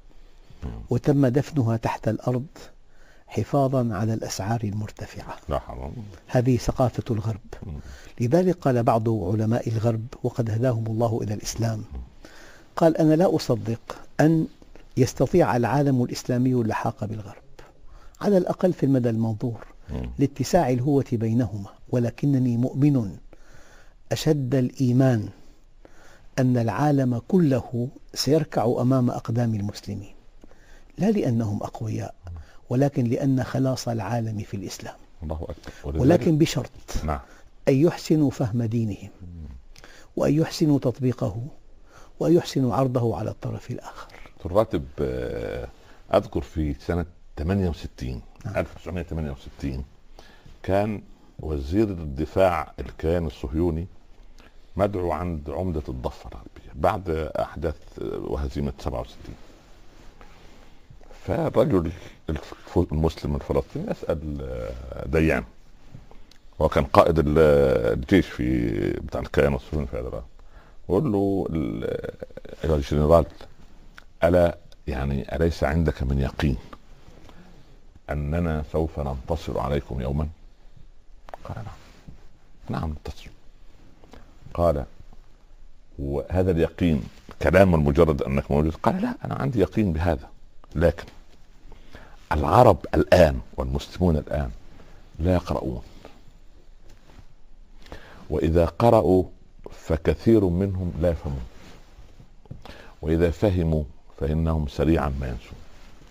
[SPEAKER 3] وتم دفنها تحت الأرض حفاظا على الأسعار المرتفعة.
[SPEAKER 2] لا حرام.
[SPEAKER 3] هذه ثقافة الغرب. لذلك قال بعض علماء الغرب وقد هداهم الله إلى الإسلام، قال أنا لا أصدق أن يستطيع العالم الإسلامي اللحاق بالغرب على الأقل في المدى المنظور لاتساع الهوة بينهما، ولكنني مؤمن أشد الإيمان أن العالم كله سيركع أمام أقدام المسلمين، لا لأنهم أقوياء ولكن لأن خلاص العالم في الإسلام.
[SPEAKER 2] الله أكبر.
[SPEAKER 3] ولكن بشرط
[SPEAKER 2] نعم.
[SPEAKER 3] أن يحسنوا فهم دينهم وأن يحسنوا تطبيقه وأن يحسنوا عرضه على الطرف الآخر.
[SPEAKER 2] الراتب أذكر في سنة ثمانية وستين ألف وتسعمائة وثمانية وستين كان وزير الدفاع الكيان الصهيوني مدعو عند عمدة الضفة الغربية بعد أحداث وهزيمة سبعة وستين. فالرجل المسلم الفلسطيني يسأل ديان، وكان قائد الجيش في بتاع الكيان الصهيوني في هذا الوقت، وقال له أيها الجنرال ألا يعني أليس عندك من يقين أننا سوف ننتصر عليكم يوما؟ قال نعم نعم ننتصر. قال وهذا اليقين كلام المجرد أنك موجود؟ قال لا أنا عندي يقين بهذا، لكن العرب الآن والمسلمون الآن لا يقرؤون، وإذا قرأوا فكثير منهم لا يفهمون، وإذا فهموا فإنهم سريعا ما ينسون.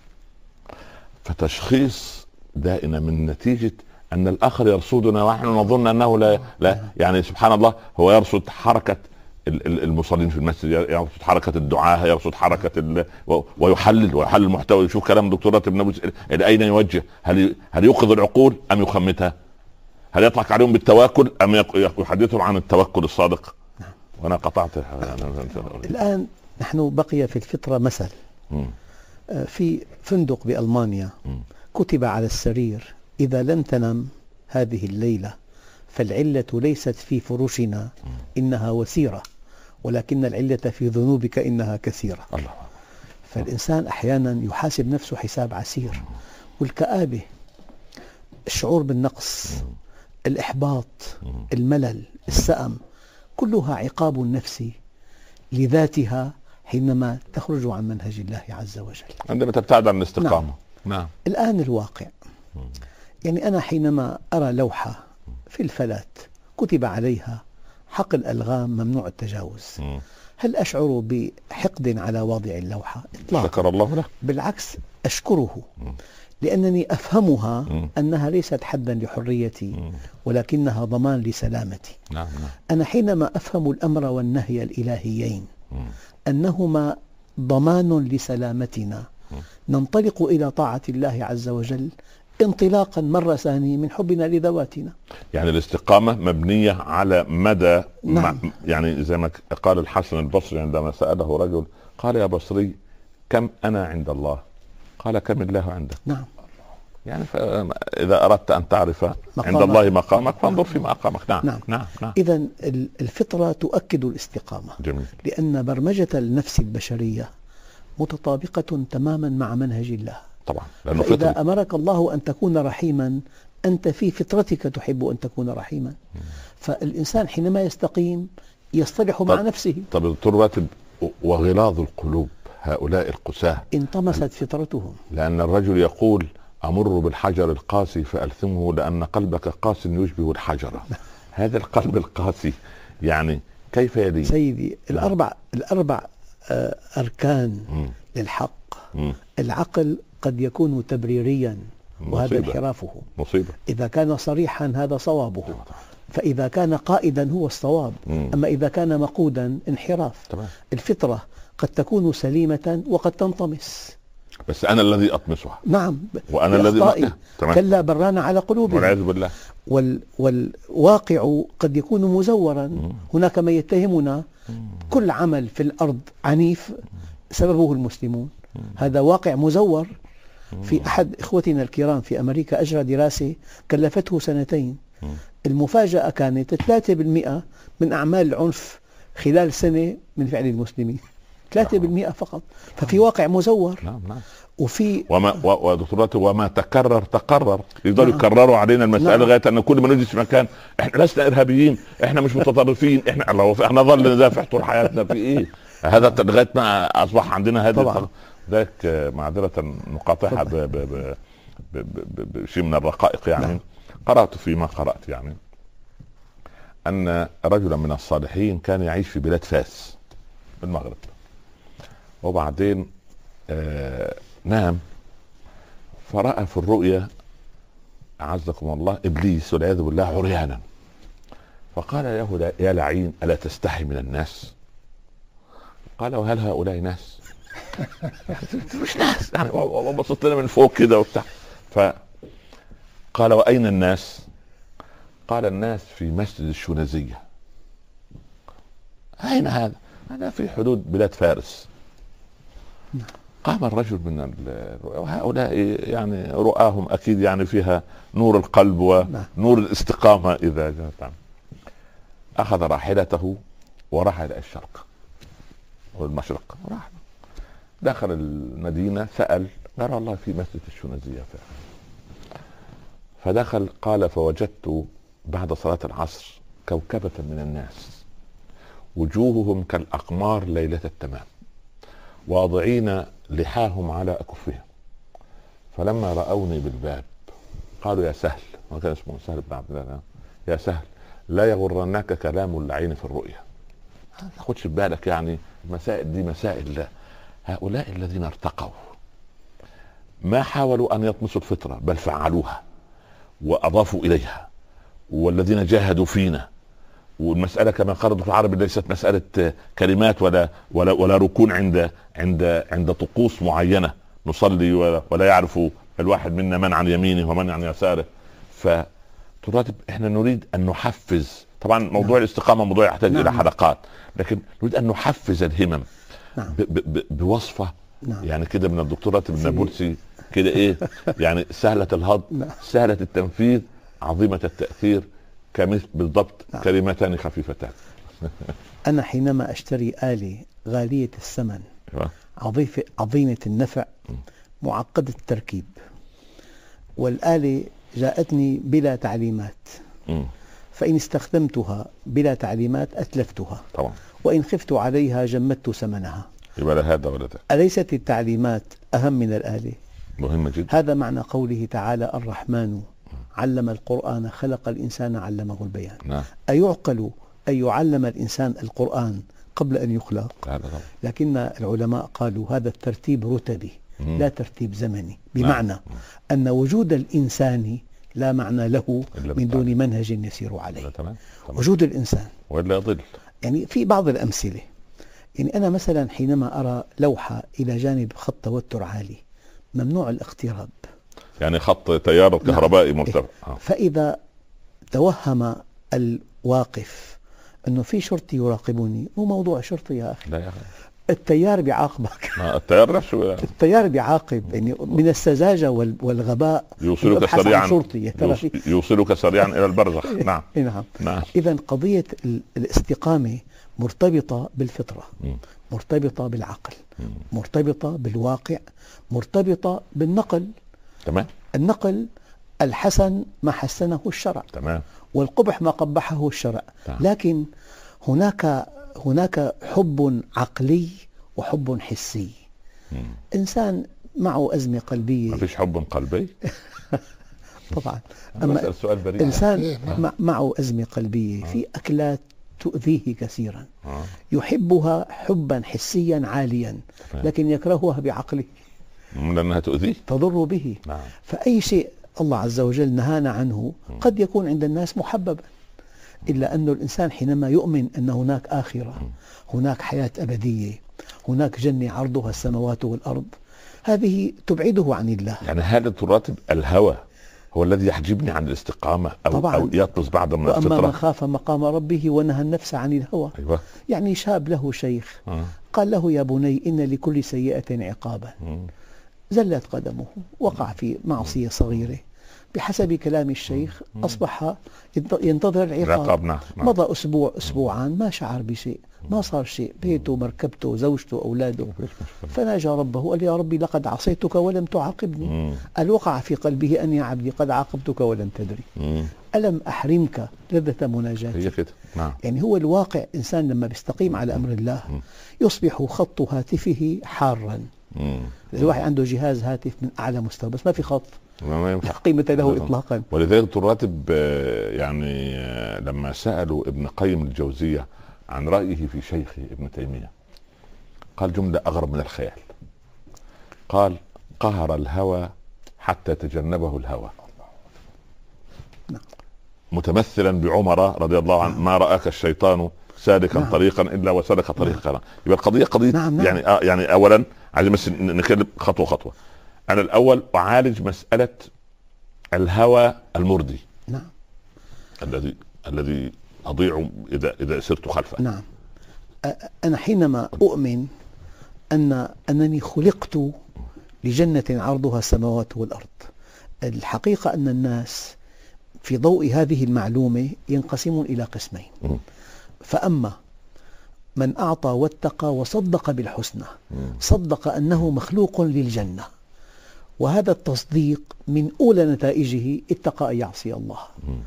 [SPEAKER 2] فتشخيص دائما من نتيجة أن الآخر يرصدنا ونحن نظن أنه لا, لا يعني سبحان الله هو يرصد حركة المصلين في المسجد، يرصد حركة الدعاة، يرصد حركة ويحلل ويحلل المحتوى، يشوف كلام دكتورات ابن أبو إلى أين يوجه، هل هل يوقظ العقول أم يخمتها؟ هل يطلق عليهم بالتواكل أم يحدثهم عن التوكل الصادق؟ وأنا قطعت
[SPEAKER 3] الآن. نحن بقي في الفطرة مثل في فندق بألمانيا كتب على السرير إذا لم تنم هذه الليلة فالعلة ليست في فرشنا إنها وسيرة، ولكن العلة في ذنوبك إنها كثيرة.
[SPEAKER 2] الله.
[SPEAKER 3] فالإنسان أحيانا يحاسب نفسه حساب عسير، والكآبة، الشعور بالنقص، الإحباط، الملل، السأم، كلها عقاب نفسي لذاتها حينما تخرج عن منهج الله عز وجل،
[SPEAKER 2] عندما تبتعد عن الاستقامة.
[SPEAKER 3] نعم. نعم. الآن الواقع، يعني أنا حينما أرى لوحة في الفلات كتب عليها حقل ألغام ممنوع التجاوز، هل أشعر بحقد على واضع اللوحة؟ إطلاقا.
[SPEAKER 2] شكر الله له.
[SPEAKER 3] بالعكس أشكره، لأنني أفهمها أنها ليست حدا لحريتي ولكنها ضمان لسلامتي.
[SPEAKER 2] نعم نعم.
[SPEAKER 3] أنا حينما أفهم الأمر والنهي الإلهيين أنهما ضمان لسلامتنا ننطلق إلى طاعة الله عز وجل انطلاقا مرة ثانية من حبنا لذواتنا.
[SPEAKER 2] يعني الاستقامة مبنية على مدى.
[SPEAKER 3] نعم.
[SPEAKER 2] يعني زي ما قال الحسن البصري عندما سأله رجل قال يا بصري كم أنا عند الله؟ قال كم الله عندك؟
[SPEAKER 3] نعم.
[SPEAKER 2] يعني إذا أردت أن تعرف عند الله مقامك فانظر فيما أقامك. نعم
[SPEAKER 3] نعم,
[SPEAKER 2] نعم, نعم.
[SPEAKER 3] إذا الفطرة تؤكد الاستقامة.
[SPEAKER 2] جميل.
[SPEAKER 3] لأن برمجة النفس البشرية متطابقة تماما مع منهج الله
[SPEAKER 2] طبعا. لأنه
[SPEAKER 3] فإذا
[SPEAKER 2] فطري.
[SPEAKER 3] أمرك الله أن تكون رحيما أنت في فطرتك تحب أن تكون رحيما. فالإنسان حينما يستقيم يصطلح مع نفسه.
[SPEAKER 2] طب دكتور راتب، وغلاظ القلوب هؤلاء القساة
[SPEAKER 3] انطمست فطرتهم.
[SPEAKER 2] لأن الرجل يقول أمر بالحجر القاسي فألثمه لأن قلبك قاس يشبه الحجر. هذا القلب القاسي يعني كيف يلين؟
[SPEAKER 3] سيدي الأربع الأربع أركان م. للحق م. العقل قد يكون تبريريا وهذا انحرافه.
[SPEAKER 2] مصيبة.
[SPEAKER 3] إذا كان صريحا هذا صوابه، فإذا كان قائدا هو الصواب، م. أما إذا كان مقودا انحراف.
[SPEAKER 2] طبعا.
[SPEAKER 3] الفطرة قد تكون سليمة وقد تنطمس،
[SPEAKER 2] بس أنا الذي أطمسها.
[SPEAKER 3] نعم.
[SPEAKER 2] وأنا الذي
[SPEAKER 3] كلا بران على قلوبهم
[SPEAKER 2] والعياذ بالله.
[SPEAKER 3] وال... والواقع قد يكون مزورا. م. هناك من يتهمنا م. كل عمل في الأرض عنيف سببه المسلمون. م. هذا واقع مزور. م. في أحد إخوتنا الكرام في أمريكا أجرى دراسة كلفته سنتين. م. المفاجأة كانت ثلاثة بالمئة من أعمال العنف خلال سنة من فعل المسلمين، ثلاثة بالمئة فقط. ففي واقع مزور.
[SPEAKER 2] نعم نعم.
[SPEAKER 3] وفي
[SPEAKER 2] وما ودكتوراتي وما تكرر تقرر. يقدروا نعم. يكرروا علينا المسألة نعم. لغاية أن كل ما نجلس في مكان احنا لسنا إرهابيين، احنا مش متطرفين، احنا الله احنا ظل ندافع طول حياتنا في ايه؟ هذا لغاية ما أصبح عندنا هذه ذاك معذرة نقاطعها بشيء من الرقائق يعني. نعم. قرأت فيما قرأت يعني أن رجلا من الصالحين كان يعيش في بلاد فاس بالمغرب، وبعدين آه نام فرأى في الرؤيا أعزكم الله إبليس والعياذ بالله عريانا، فقال له يا لعين ألا تستحي من الناس؟ قال وهل هؤلاء ناس؟ مش ناس يعني، بصت لنا من فوق كده وبتاع. فقال وأين الناس؟ قال الناس في مسجد الشونزية. أين هذا؟ هذا في حدود بلاد فارس. قام الرجل من وهؤلاء يعني رؤاهم أكيد يعني فيها نور القلب ونور الاستقامة. إذا جاءت أخذ راحلته ورحل إلى الشرق والمشرق، راح دخل المدينة سأل قال والله في مسجد الشونزية فعلا. فدخل قال فوجدت بعد صلاة العصر كوكبة من الناس وجوههم كالأقمار ليلة التمام واضعين لحاهم على أكفهم، فلما رأوني بالباب قالوا يا سهل، ما كان اسمه سهل بن عبد الله، يا سهل لا يغرنك كلام اللعين في الرؤيا. ما تاخدش بالك يعني المسائل دي مسائل لا. هؤلاء الذين ارتقوا ما حاولوا أن يطمسوا الفطرة بل فعلوها وأضافوا إليها، والذين جاهدوا فينا. والمسألة كما قال الدكتور العربي ليست مسألة كلمات ولا ولا ولا ركون عند عند عند طقوس معينة نصلي ولا, ولا يعرف الواحد منا من عن يمينه ومن عن يساره. فتراتب احنا نريد أن نحفز، طبعا موضوع نعم. الاستقامة موضوع يحتاج نعم. إلى حلقات، لكن نريد أن نحفز الهمم نعم. بوصفة نعم. يعني كده من الدكتور راتب النابلسي كده ايه يعني سهلة الهضم نعم. سهلة التنفيذ عظيمة التأثير كمثل بالضبط نعم. كلمتان خفيفتان.
[SPEAKER 3] أنا حينما أشتري آلة غالية الثمن عظيفة عظيمة النفع معقدة التركيب، والآلة جاءتني بلا تعليمات، م. فإن استخدمتها بلا تعليمات أتلفتها طبعا. وإن خفت عليها جمدت ثمنها. يبقى لا هذا ولا ذاك. أليست التعليمات أهم من الآلة؟
[SPEAKER 2] مهمة جدا.
[SPEAKER 3] هذا معنى قوله تعالى الرحمن علم القرآن خلق الإنسان علمه البيان. نعم. أيعقل أن يعلم الإنسان القرآن قبل أن يخلق؟ لكن العلماء قالوا هذا الترتيب رتبي مم. لا ترتيب زمني، بمعنى نعم. أن وجود الإنسان لا معنى له من دون منهج يسير عليه. تمام. تمام. وجود الإنسان
[SPEAKER 2] ولا يضل.
[SPEAKER 3] يعني في بعض الأمثلة، يعني أنا مثلا حينما أرى لوحة إلى جانب خط توتر عالي ممنوع الاقتراب،
[SPEAKER 2] يعني خط تيار كهربائي مرتفع.
[SPEAKER 3] نعم. فإذا توهم الواقف أنه في شرطي يراقبني، مو موضوع شرطي يا أخي.
[SPEAKER 2] لا يا أخي.
[SPEAKER 3] التيار بيعاقبك.
[SPEAKER 2] التيار نفسه
[SPEAKER 3] التيار بيعاقب، يعني من السذاجة والغباء
[SPEAKER 2] يوصلك سريعا
[SPEAKER 3] شرطي
[SPEAKER 2] يوصلك سريعا إلى البرزخ. نعم
[SPEAKER 3] نعم,
[SPEAKER 2] نعم.
[SPEAKER 3] إذن قضية الاستقامة مرتبطة بالفطرة، مرتبطة بالعقل، مرتبطة بالواقع، مرتبطة بالنقل.
[SPEAKER 2] تمام.
[SPEAKER 3] النقل الحسن ما حسنه الشرع،
[SPEAKER 2] تمام،
[SPEAKER 3] والقبح ما قبحه الشرع.
[SPEAKER 2] تمام.
[SPEAKER 3] لكن هناك هناك حب عقلي وحب حسي.
[SPEAKER 2] مم.
[SPEAKER 3] إنسان معه أزمة قلبية.
[SPEAKER 2] ما فيش حب قلبي؟
[SPEAKER 3] طبعا. أما
[SPEAKER 2] السؤال بريء.
[SPEAKER 3] إنسان معه أزمة قلبية، في أكلات تؤذيه كثيرا،
[SPEAKER 2] آه.
[SPEAKER 3] يحبها حبا حسيا عاليا، لكن يكرهها بعقله
[SPEAKER 2] لأنها تؤذيه،
[SPEAKER 3] تضر به.
[SPEAKER 2] نعم.
[SPEAKER 3] فأي شيء الله عز وجل نهانا عنه قد يكون عند الناس محببا، إلا أن الإنسان حينما يؤمن أن هناك آخرة، هناك حياة أبدية، هناك جنة عرضها السماوات والأرض، هذه تبعده عن الله.
[SPEAKER 2] يعني هذا تراتب الهوى هو الذي يحجبني عن الاستقامة أو,
[SPEAKER 3] طبعاً.
[SPEAKER 2] أو يطلس بعض من الفطرة.
[SPEAKER 3] وأما من خاف مقام ربه ونهى النفس عن الهوى.
[SPEAKER 2] أيوة.
[SPEAKER 3] يعني شاب له شيخ
[SPEAKER 2] آه.
[SPEAKER 3] قال له: يا بني إن لكل سيئة عقابا.
[SPEAKER 2] م.
[SPEAKER 3] زلت قدمه، وقع في معصية صغيرة، بحسب كلام الشيخ أصبح ينتظر العقاب.
[SPEAKER 2] نعم.
[SPEAKER 3] مضى أسبوع أسبوعان ما شعر بشيء، ما صار شيء، بيته مركبته زوجته أولاده. فناجى ربه قال: يا ربي لقد عصيتك ولم تعاقبني. قال: وقع في قلبه أن يا عبدي قد عاقبتك ولم تدري، ألم أحرمك لذة مناجاتي.
[SPEAKER 2] هي كده. نعم.
[SPEAKER 3] يعني هو الواقع، إنسان لما بيستقيم على أمر الله يصبح خط هاتفه حارا. الواحد عنده جهاز هاتف من أعلى مستوى بس ما في خط،
[SPEAKER 2] ما
[SPEAKER 3] لا قيمة له إطلاقا.
[SPEAKER 2] ولذلك تراتب يعني لما سألوا ابن قيم الجوزية عن رأيه في شيخه ابن تيمية قال جملة أغرب من الخيال. قال: قهر الهوى حتى تجنبه الهوى.
[SPEAKER 3] نعم.
[SPEAKER 2] متمثلا بعمر رضي الله عنه: ما رآك الشيطان سالكا نعم. طريقا إلا وسلك طريقا. نعم. يبقى القضية قضية
[SPEAKER 3] نعم. نعم.
[SPEAKER 2] يعني آه يعني أولا عايزين بس نتكلم خطوة خطوة. أنا الأول أعالج مسألة الهوى المرضي.
[SPEAKER 3] نعم.
[SPEAKER 2] الذي الذي أضيع إذا إذا سرت خلفه.
[SPEAKER 3] نعم. أنا حينما أؤمن أن أنني خلقت لجنة عرضها السماوات والأرض، الحقيقة أن الناس في ضوء هذه المعلومة ينقسمون إلى قسمين. م. فأما من أعطى واتقى وصدق بالحسنى، صدق أنه مخلوق للجنة، وهذا التصديق من أولى نتائجه اتقى أن يعصي الله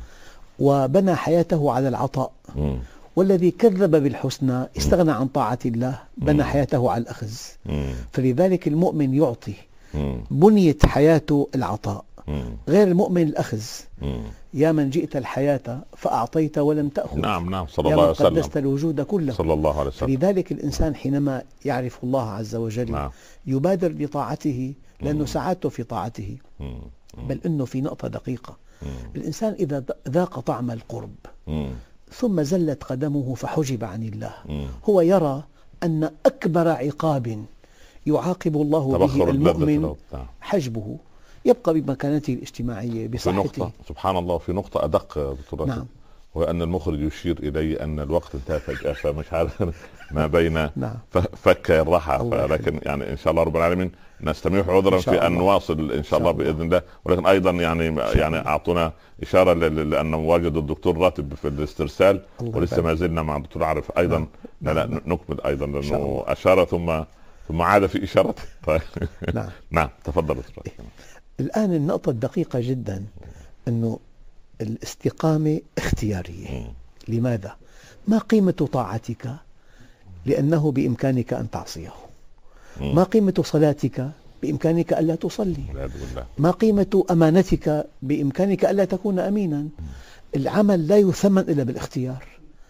[SPEAKER 3] وبنى حياته على العطاء. والذي كذب بالحسنى استغنى عن طاعة الله، بنى حياته على الأخذ. فلذلك المؤمن يعطي، بنيت حياته العطاء، غير المؤمن الأخذ. يا من جئت الحياة فأعطيت ولم تأخذ.
[SPEAKER 2] نعم نعم صلى الله عليه وسلم.
[SPEAKER 3] يا من قدست الوجود كله
[SPEAKER 2] صلى الله عليه وسلم.
[SPEAKER 3] لذلك الإنسان حينما يعرف الله عز وجل نعم. يبادر بطاعته، لأنه سعادته في طاعته. بل أنه في نقطة دقيقة، الإنسان إذا ذاق طعم القرب ثم زلت قدمه فحجب عن الله، هو يرى أن أكبر عقاب يعاقب الله به المؤمن حجبه، يبقى بمكانته الاجتماعية بصحته.
[SPEAKER 2] في نقطة سبحان الله، في نقطة أدق دكتور نعم. هو أن المخرج يشير إلي أن الوقت انتهى فجأة، فمش عارف ما بين نعم. فك الراحة، لكن يعني إن شاء الله رب العالمين نستميح عذرا في أن نواصل إن شاء الله بإذن الله. ولكن أيضا يعني يعني أعطونا إشارة لأن وجد الدكتور راتب في الاسترسال، ولسه ما زلنا مع الدكتور عارف أيضا نعم. لا نكمل أيضا لأنه أشار ثم ثم عاد في إشارته. نعم نعم تفضل دكتور.
[SPEAKER 3] الآن النقطة الدقيقة جدا أنه الاستقامة اختيارية. لماذا؟ ما قيمة طاعتك؟ لأنه بإمكانك أن تعصيه. ما قيمة صلاتك؟ بإمكانك ألا تصلي. ما قيمة أمانتك؟ بإمكانك ألا تكون أمينا. العمل لا يثمن إلا بالاختيار.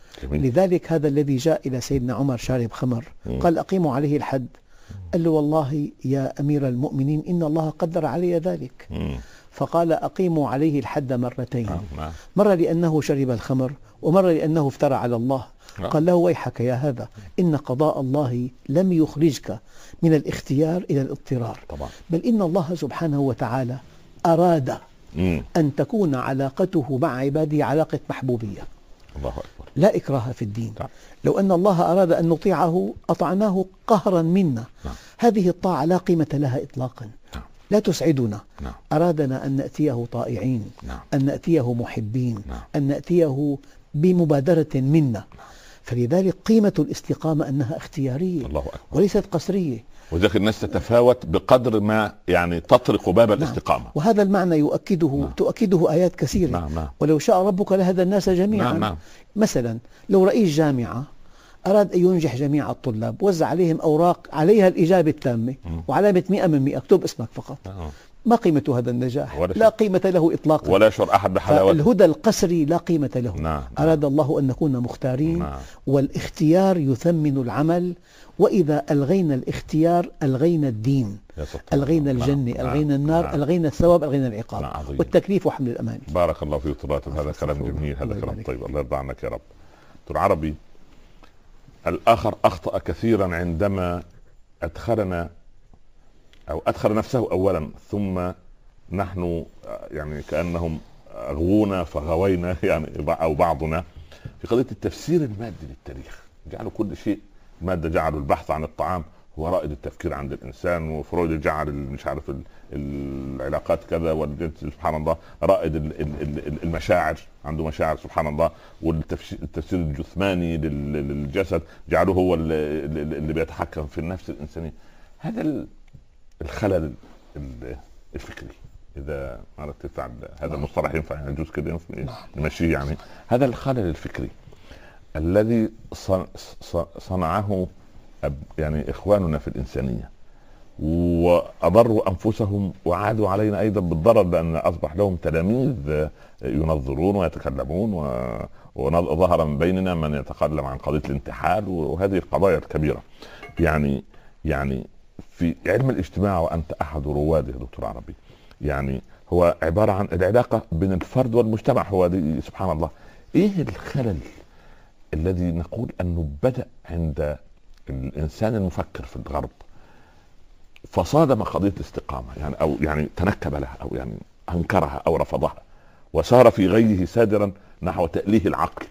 [SPEAKER 3] لذلك هذا الذي جاء إلى سيدنا عمر شارب خمر قال: أقيموا عليه الحد. قال له: والله يا أمير المؤمنين إن الله قدر علي ذلك. فقال: أقيموا عليه الحد مرتين، مرة لأنه شرب الخمر، ومرة لأنه افترى على الله. قال له: ويحك يا هذا، إن قضاء الله لم يخرجك من الاختيار إلى الاضطرار، بل إن الله سبحانه وتعالى أراد أن تكون علاقته مع عباده علاقة محبوبية.
[SPEAKER 2] الله أكبر.
[SPEAKER 3] لا إكراه في الدين.
[SPEAKER 2] نعم.
[SPEAKER 3] لو أن الله أراد أن نطيعه أطعناه قهرا منا.
[SPEAKER 2] نعم.
[SPEAKER 3] هذه الطاعة لا قيمة لها إطلاقا.
[SPEAKER 2] نعم.
[SPEAKER 3] لا تسعدنا.
[SPEAKER 2] نعم.
[SPEAKER 3] أرادنا أن نأتيه طائعين.
[SPEAKER 2] نعم.
[SPEAKER 3] أن نأتيه محبين.
[SPEAKER 2] نعم.
[SPEAKER 3] أن نأتيه بمبادرة منا. فلذلك قيمة الاستقامة أنها اختيارية.
[SPEAKER 2] الله أكبر.
[SPEAKER 3] وليست قسرية.
[SPEAKER 2] وذلك الناس تتفاوت بقدر ما يعني تطرق باب
[SPEAKER 3] نعم.
[SPEAKER 2] الاستقامة.
[SPEAKER 3] وهذا المعنى يؤكده
[SPEAKER 2] نعم.
[SPEAKER 3] تؤكده آيات كثيرة.
[SPEAKER 2] نعم. نعم.
[SPEAKER 3] ولو شاء ربك لهدى الناس جميعا.
[SPEAKER 2] نعم. نعم.
[SPEAKER 3] مثلا لو رئيس جامعة أراد أن ينجح جميع الطلاب، وزع عليهم أوراق عليها الإجابة التامة وعلامة مئة من مئة، اكتب اسمك فقط.
[SPEAKER 2] نعم.
[SPEAKER 3] ما قيمة هذا النجاح؟
[SPEAKER 2] ولا
[SPEAKER 3] لا قيمة له إطلاقا.
[SPEAKER 2] ولا يشعر أحد بحلاوته.
[SPEAKER 3] فالهدى القسري لا قيمة له.
[SPEAKER 2] نعم.
[SPEAKER 3] أراد الله أن نكون مختارين.
[SPEAKER 2] نعم.
[SPEAKER 3] والاختيار يثمن العمل، وإذا ألغينا الاختيار ألغينا الدين، ألغينا الجنة،
[SPEAKER 2] نعم.
[SPEAKER 3] ألغينا النار،
[SPEAKER 2] نعم.
[SPEAKER 3] ألغينا الثواب، ألغينا العقاب.
[SPEAKER 2] نعم.
[SPEAKER 3] والتكليف وحمل الأمان.
[SPEAKER 2] بارك الله فيك دكتور راتب، هذا كلام جميل، هذا كلام طيب، الله يرضى عنك يا رب. دكتور عربي، الآخر أخطأ كثيرا عندما أدخلنا أو أدخل نفسه أولا، ثم نحن يعني كأنهم أغوونا فغوينا يعني أو بعضنا في قضية التفسير المادي للتاريخ. جعلوا كل شيء مادة، جعلوا البحث عن الطعام هو رائد التفكير عند الإنسان، وفرويد جعل مش عارف العلاقات كذا، والجنس سبحان الله رائد المشاعر، عنده مشاعر سبحان الله، والتفسير الجثماني للجسد جعلوه هو اللي بيتحكم في النفس الإنسانية. هذا الخلل الفكري، إذا أردت تدفع هذا المصطلح ينفع يجوز كده نمشيه يعني، هذا الخلل الفكري الذي صنعه يعني إخواننا في الإنسانية، وأضروا أنفسهم وعادوا علينا أيضا بالضرر، لأن أصبح لهم تلاميذ ينظرون ويتكلمون، وظهر من بيننا من يتكلم عن قضية الانتحال وهذه القضايا الكبيرة. يعني يعني في علم الاجتماع، وأنت أحد رواده دكتور عربي، يعني هو عبارة عن العلاقة بين الفرد والمجتمع. هو دي سبحان الله. إيه الخلل الذي نقول أنه بدأ عند الإنسان المفكر في الغرب فصادم قضية الاستقامة، يعني أو يعني تنكب لها، أو يعني أنكرها أو رفضها، وصار في غيه سادرا نحو تأليه العقل،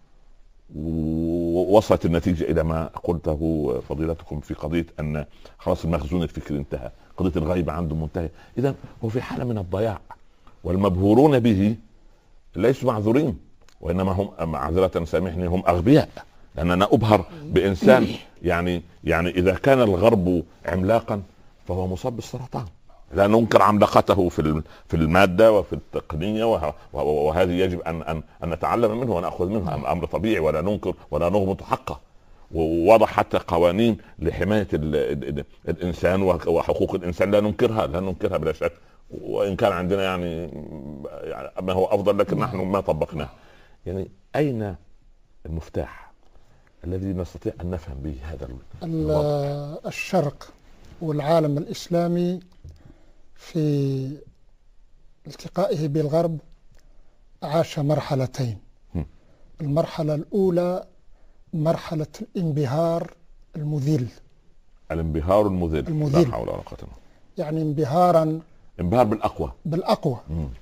[SPEAKER 2] ووصلت النتيجة إلى ما قلته فضيلتكم في قضية أن خلاص المخزون الفكري انتهى، قضية الغيبة عنده منتهى. إذن هو في حالة من الضياع، والمبهورون به ليسوا معذورين، وإنما هم معذرة سامحني هم أغبياء، لأن أنا أبهر بإنسان يعني يعني إذا كان الغرب عملاقا فهو مصاب بالسرطان. لا ننكر عملاقته في في المادة وفي التقنية، وهذه يجب أن أن أن نتعلم منه ونأخذ منه، أمر طبيعي، ولا ننكر ولا نغمض حقه. ووضع حتى قوانين لحماية الإنسان وحقوق الإنسان، لا ننكرها لا ننكرها بلا شك، وإن كان عندنا يعني ما هو أفضل، لكن نحن ما طبقناه. يعني أين المفتاح الذي نستطيع أن نفهم به هذا
[SPEAKER 4] الوضع؟ الشرق والعالم الإسلامي في التقائه بالغرب عاش مرحلتين. المرحلة الأولى مرحلة الانبهار المذل.
[SPEAKER 2] الانبهار المذل.
[SPEAKER 4] المذل.
[SPEAKER 2] لا حول ولا قوة.
[SPEAKER 4] يعني انبهارا،
[SPEAKER 2] انبهار بالأقوى.
[SPEAKER 4] بالأقوى.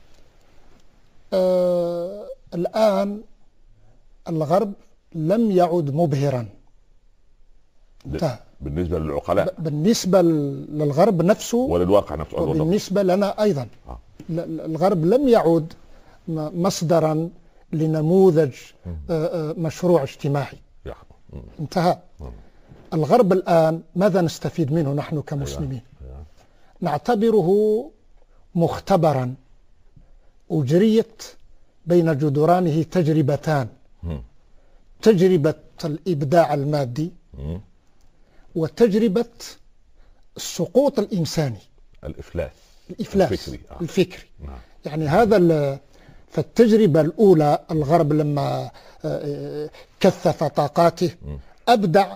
[SPEAKER 4] آه الآن الغرب لم يعد مبهرا. انتهى.
[SPEAKER 2] بالنسبة للعقلاء،
[SPEAKER 4] بالنسبة للغرب نفسه
[SPEAKER 2] وللواقع نفسه،
[SPEAKER 4] وبالنسبة لنا أيضا. آه. الغرب لم يعد مصدرا لنموذج مشروع اجتماعي. انتهى. الغرب الآن ماذا نستفيد منه نحن كمسلمين؟ نعتبره مختبرا أجريت بين جدرانه تجربتان، تجربة الإبداع المادي وتجربة السقوط الإنساني،
[SPEAKER 2] الإفلاس
[SPEAKER 4] الإفلاس
[SPEAKER 2] الفكري, آه.
[SPEAKER 4] الفكري. نعم. يعني هذا فالتجربة الأولى الغرب لما كثف طاقاته أبدع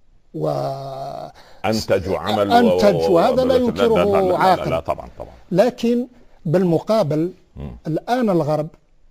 [SPEAKER 2] وأنتج وعمل
[SPEAKER 4] أنتج، وهذا لا ينكره عاقل.
[SPEAKER 2] لا, لا طبعا طبعا.
[SPEAKER 4] لكن بالمقابل م. الآن الغرب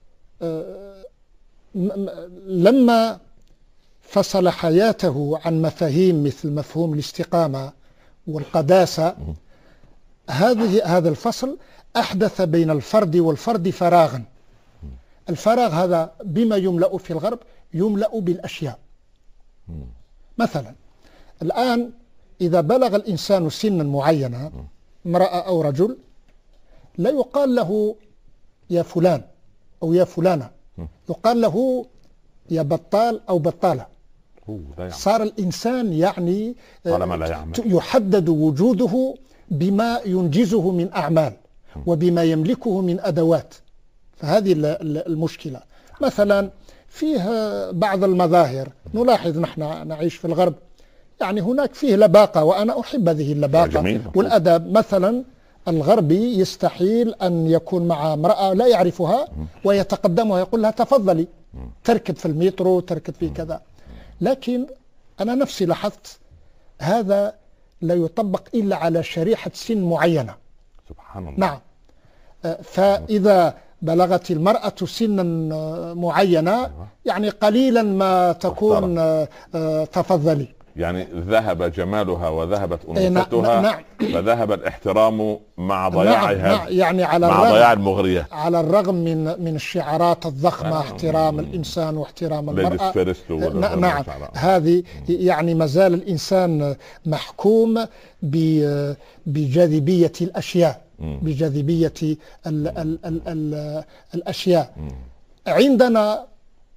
[SPEAKER 4] لما فصل حياته عن مفاهيم مثل مفهوم الاستقامة والقداسة، هذه هذا الفصل أحدث بين الفرد والفرد فراغا، الفراغ هذا بما يملأ في الغرب؟ يملأ بالأشياء. مثلا الآن إذا بلغ الإنسان سنا معينة، امرأة أو رجل، لا يقال له يا فلان أو يا فلانة، يقال له يا بطال أو بطالة. صار الإنسان يعني يحدد وجوده بما ينجزه من أعمال وبما يملكه من أدوات. فهذه المشكلة. مثلا فيه بعض المظاهر نلاحظ، نحن نعيش في الغرب، يعني هناك فيه لباقة، وأنا أحب هذه اللباقة والأدب. مثلا الغربي يستحيل أن يكون مع امرأة لا يعرفها ويتقدمها ويقول لها تفضلي، تركب في المترو، تركب في كذا. لكن أنا نفسي لاحظت هذا لا يطبق إلا على شريحة سن معينة.
[SPEAKER 2] سبحان الله.
[SPEAKER 4] نعم. فإذا بلغت المرأة سنا معينة يعني قليلا ما تكون تفضلي،
[SPEAKER 2] يعني ذهب جمالها وذهبت أنوثتها.
[SPEAKER 4] نعم.
[SPEAKER 2] فذهب الاحترام مع ضياعها.
[SPEAKER 4] نعم. يعني على
[SPEAKER 2] مع ضياع المغريات،
[SPEAKER 4] على الرغم من من الشعارات الضخمة، آه. احترام الإنسان واحترام المرأة. نعم. هذه يعني ما زال الإنسان محكوم بجاذبية الأشياء، بجاذبية ال ال ال ال الأشياء. عندنا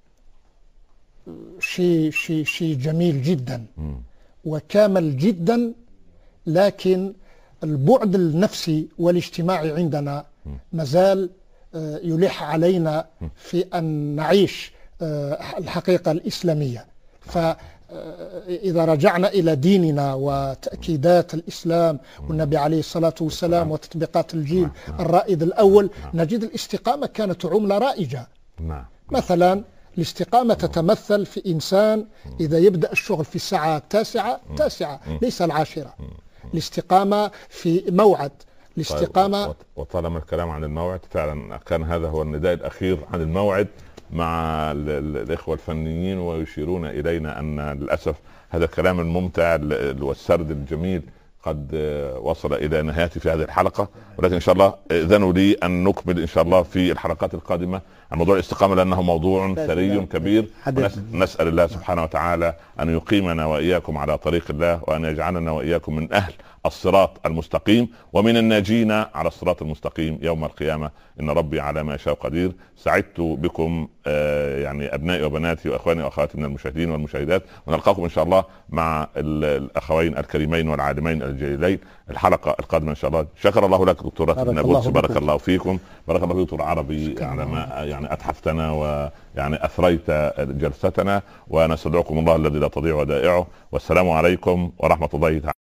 [SPEAKER 4] شيء شيء شيء جميل جدا وكامل جدا، لكن البعد النفسي والاجتماعي عندنا مازال يلح علينا في أن نعيش الحقيقة الإسلامية. فإذا رجعنا إلى ديننا وتأكيدات الإسلام والنبي عليه الصلاة والسلام وتطبيقات الجيل الرائد الأول، نجد الاستقامة كانت عملة رائجة. مثلا الاستقامة تتمثل في إنسان إذا يبدأ الشغل في الساعة التاسعة تاسعة ليس العاشرة. الاستقامة في موعد، الاستقامة.
[SPEAKER 2] وطالما الكلام عن الموعد، فعلا كان هذا هو النداء الأخير عن الموعد مع الإخوة الفنيين، ويشيرون إلينا أن للأسف هذا الكلام الممتع والسرد الجميل قد وصل إلى نهايته في هذه الحلقة، ولكن إن شاء الله إذنوا لي أن نكمل إن شاء الله في الحلقات القادمة عن موضوع الاستقامة، لأنه موضوع ثري كبير. نسأل الله سبحانه وتعالى أن يقيمنا وإياكم على طريق الله، وأن يجعلنا وإياكم من أهل الصراط المستقيم ومن الناجين على الصراط المستقيم يوم القيامة، إن ربي على ما يشاء قدير. سعدت بكم آه يعني أبنائي وبناتي وأخواني وأخواتي من المشاهدين والمشاهدات، ونلقاكم إن شاء الله مع الأخوين الكريمين والعالمين الجليلين الحلقة القادمة إن شاء الله. شكر الله لك دكتورة نابلس، بارك الله فيكم، بارك الله دكتور عربي على ما يعني أتحفتنا ويعني أثريت جلستنا، ونستودعكم الله الذي لا تضيع ودائعه، والسلام عليكم ورحمة الله تعالى.